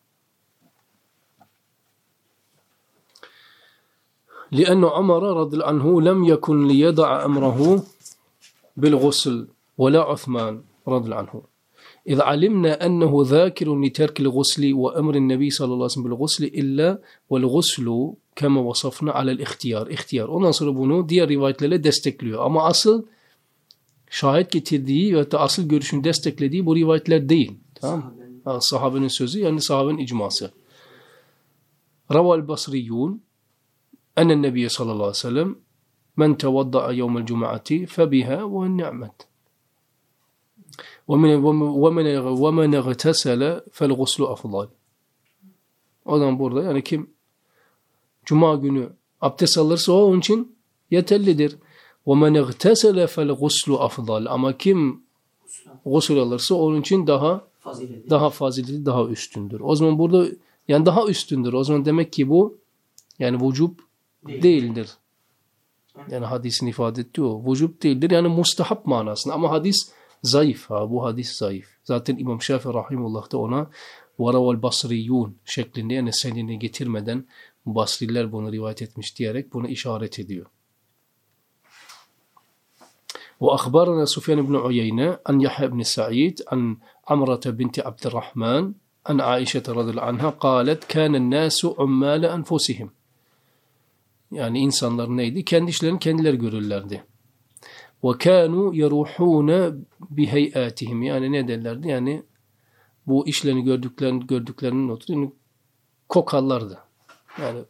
لأن عمر رضي الله عنه لم يكن ليضع أمره بالغسل ولا عثمان رضي الله عنه إذ علمنا أنه ذاكر لترك الغسل وأمر النبي صلى الله عليه وسلم بالغسل إلا والغسل كما وصفنا على الاختيار اختيار. Ondan sonra bunu diğer rivayetlerle destekliyor. Ama asıl şahit getirdiği ve asıl görüşünü desteklediği bu rivayetler değil. Tamam mı? Sahabenin sözü yani sahabenin icması. Raval Basriyun أن النبي صلى الله عليه وسلم من توضأ يوم الجمعة فبها والنعمة ومن ومن ومن اغتسل فالغسل أفضل. O zaman burada yani kim cuma günü abdest alırsa o onun için yeterlidir. ومن اغتسل فالغسل أفضل. Ama kim gusül alırsa onun için daha faziletli. daha faziletli, daha üstündür. O zaman burada yani daha üstündür. O zaman demek ki bu yani vücub Değil. değildir. Yani hadisin ifade ettiği o. Vücub değildir. Yani mustahap manasında. Ama hadis zayıf. Ha, bu hadis zayıf. Zaten İmam Şafii rahimullah da ona varaval basriyun şeklinde yani senini getirmeden Basriler bunu rivayet etmiş diyerek bunu işaret ediyor. Ve akhbarana Sufyan ibn Uyeyne an Yahya ibn Sa'id an Amrata binti Abdurrahman an Aişe radıyallahu anha قالت كان الناس عمال أنفسهم. Yani insanlar neydi? Kendi işlerini kendileri görürlerdi. وَكَانُوا يَرُوحُونَ بِهَيْئَاتِهِمْ. Yani ne derlerdi? Yani bu işlerini gördüklerini, gördüklerinin oturuyor. Kokarlardı. Yani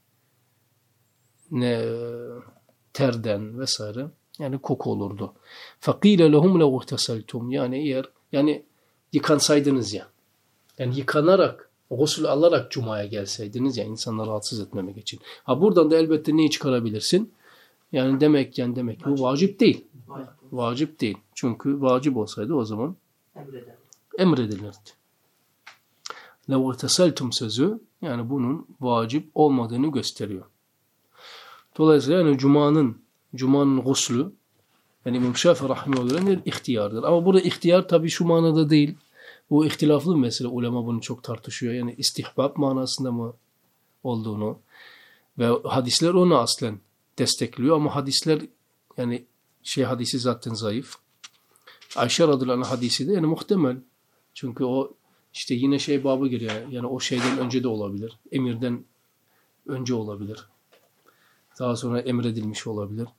ne terden vesaire. Yani koku olurdu. فَقِيلَ لَهُمْ لَوْ اُغْتَسَلْتُمْ. Yani eğer yani yıkansaydınız ya. Yani yıkanarak gusül alarak cumaya gelseydiniz ya insanları rahatsız etmemek için. Ha buradan da elbette neyi çıkarabilirsin? Yani demek yani demek ki bu vacip değil. Vacip. Vacip değil. Çünkü vacip olsaydı o zaman Emreder. emredilirdi. لَوْ اَتَسَلْتُمْ sözü yani bunun vacip olmadığını gösteriyor. Dolayısıyla yani Cuma'nın Cuma'nın guslü yani İmam Şafii rahimehullah bir ihtiyardır. Ama burada ihtiyar tabii şu manada değil. Bu ihtilaflı bir mesele. Ulema bunu çok tartışıyor. Yani istihbab manasında mı olduğunu ve hadisler onu aslen destekliyor ama hadisler yani şey hadisi zaten zayıf. Ayşe radıyallahu anh hadisi de yani muhtemel. Çünkü o işte yine şey babı giriyor. Yani o şeyden önce de olabilir. Emirden önce olabilir. Daha sonra emredilmiş olabilir.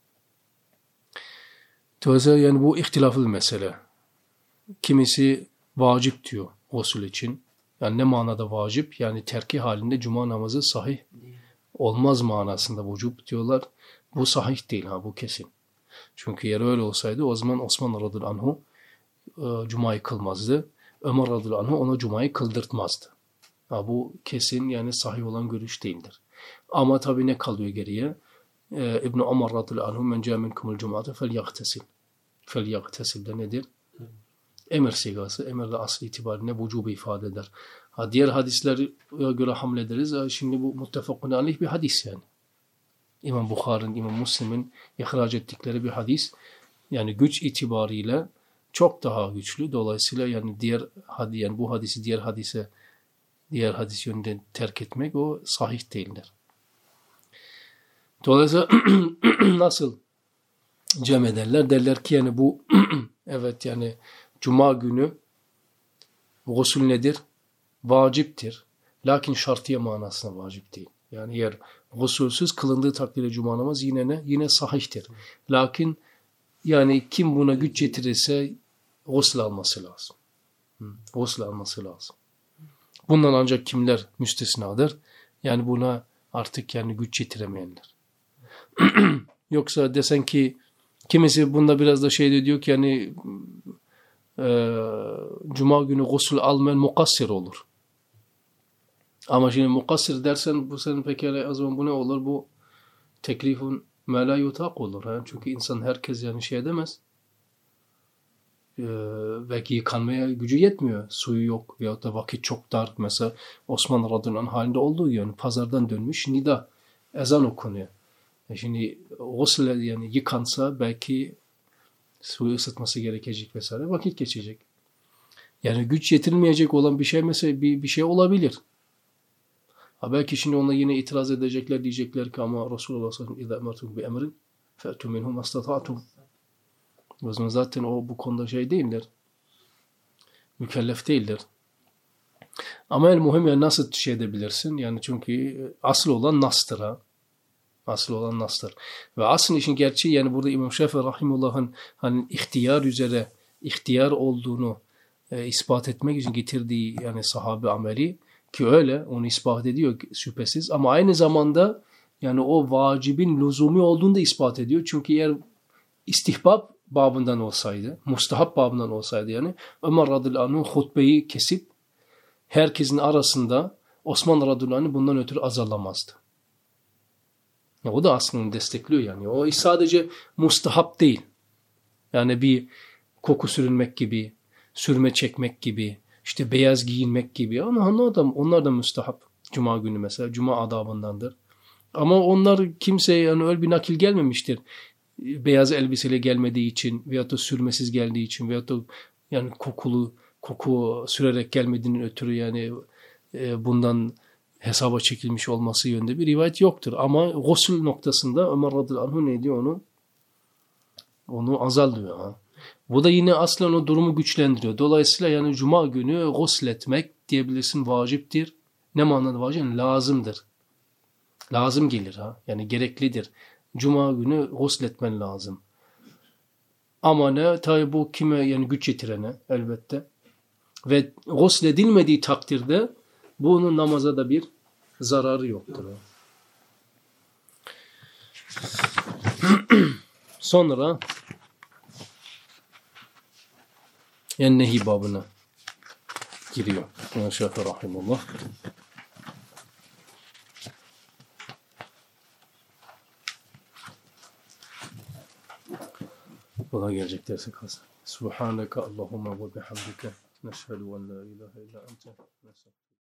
Dolayısıyla yani bu ihtilaflı bir mesele. Kimisi vacip diyor gusül için. Yani ne manada vacip? Yani terki halinde cuma namazı sahih olmaz manasında vücub diyorlar. Bu sahih değil ha, bu kesin. Çünkü eğer öyle olsaydı o zaman Osman radıyallahu anhu e, cumayı kılmazdı. Ömer radıyallahu anhu ona cumayı kıldırtmazdı. Ha, bu kesin yani sahih olan görüş değildir. Ama tabii ne kalıyor geriye? Ee, İbn-i Ömer radıyallahu anhu men câ minkumul cum'ate felyagtesil. Felyagtesil de nedir? Emir sigası. Emir de aslı itibariyle vücubu ifade eder. Ha, diğer hadislere göre hamlederiz. Ha, şimdi bu muttefakun aleyh bir hadis yani. İmam Bukhari'nin, İmam Müslim'in ihraç ettikleri bir hadis. Yani güç itibariyle çok daha güçlü. Dolayısıyla yani diğer hadi yani bu hadisi diğer hadise diğer hadis yönünden terk etmek o sahih değildir. Dolayısıyla nasıl cem ederler? Derler ki yani bu evet yani cuma günü gusül nedir? Vaciptir. Lakin şartiye manasına vacip değil. Yani eğer gusülsüz kılındığı takdirde cuma namaz yine ne? Yine sahihtir. Lakin yani kim buna güç getirirse gusül alması lazım. Gusül alması lazım. Bundan ancak kimler müstesnadır? Yani buna artık yani güç yetiremeyenler. Yoksa desen ki kimisi bunda biraz da şey de diyor ki yani e, cuma günü gusül almayan mukassir olur. Ama şimdi mukassir dersen bu senin pekala o zaman bu ne olur? Bu teklifun me la yutak olur. Ha? Çünkü insan herkes yani şey edemez. Ee, belki yıkanmaya gücü yetmiyor. Suyu yok veyahut da vakit çok dar. Mesela Osman radıyallahu anh halinde olduğu yani pazardan dönmüş nida ezan okunuyor. E şimdi gusül yani yıkansa belki suyu ısıtması gerekecek vesaire vakit geçecek. Yani güç yetirilmeyecek olan bir şey mesela bir, bir şey olabilir. Ha belki şimdi ona yine itiraz edecekler diyecekler ki ama Resulullah sallallahu aleyhi ve sellem اِذَا اَمَرْتُمْ بِاَمْرٍ فَأْتُمْ مِنْهُمْ اَسْتَطَعْتُمْ. O zaman zaten o bu konuda şey değildir. Mükellef değildir. Ama el muhim yani nasıl şey edebilirsin? Yani çünkü asıl olan nastır ha. Asıl olan nastır. Ve asıl işin gerçeği yani burada İmam Şafii rahimullah'ın hani ihtiyar üzere ihtiyar olduğunu e, ispat etmek için getirdiği yani sahabe ameli ki öyle onu ispat ediyor şüphesiz ama aynı zamanda yani o vacibin lüzumi olduğunu da ispat ediyor. Çünkü eğer istihbab babından olsaydı, mustahap babından olsaydı yani Ömer radıyallahu anh'ın hutbeyi kesip herkesin arasında Osman radıyallahu anh bundan ötürü azarlamazdı. Ya o da aslında destekliyor yani. O iş sadece mustahap değil. Yani bir koku sürünmek gibi, sürme çekmek gibi, işte beyaz giyinmek gibi. Ama onlar da, onlar da müstahap. Cuma günü mesela. Cuma adabındandır. Ama onlar kimseye yani öyle bir nakil gelmemiştir. Beyaz elbiseyle gelmediği için veyahut da sürmesiz geldiği için veyahut da yani kokulu, koku sürerek gelmediğinin ötürü yani e, bundan hesaba çekilmiş olması yönünde bir rivayet yoktur. Ama gusül noktasında Ömer radıyallahu anh ne diyor onu? Onu azalıyor. Ha? Bu da yine aslen o durumu güçlendiriyor. Dolayısıyla yani cuma günü gusletmek diyebilirsin vaciptir. Ne manada vacip? Yani lazımdır. Lazım gelir ha. Yani gereklidir. Cuma günü gusletmen lazım. Ama ne? Tabi bu kime yani güç yetirene elbette. Ve gusledilmediği takdirde bunun namaza da bir zararı yoktur. Sonra yani nehi babına giriyor. Şafii rahimullah. Kolay gelecek derse kalsın. Subhaneke Allahumma ve bihamdike. Neşhedü en la ilahe illa ente.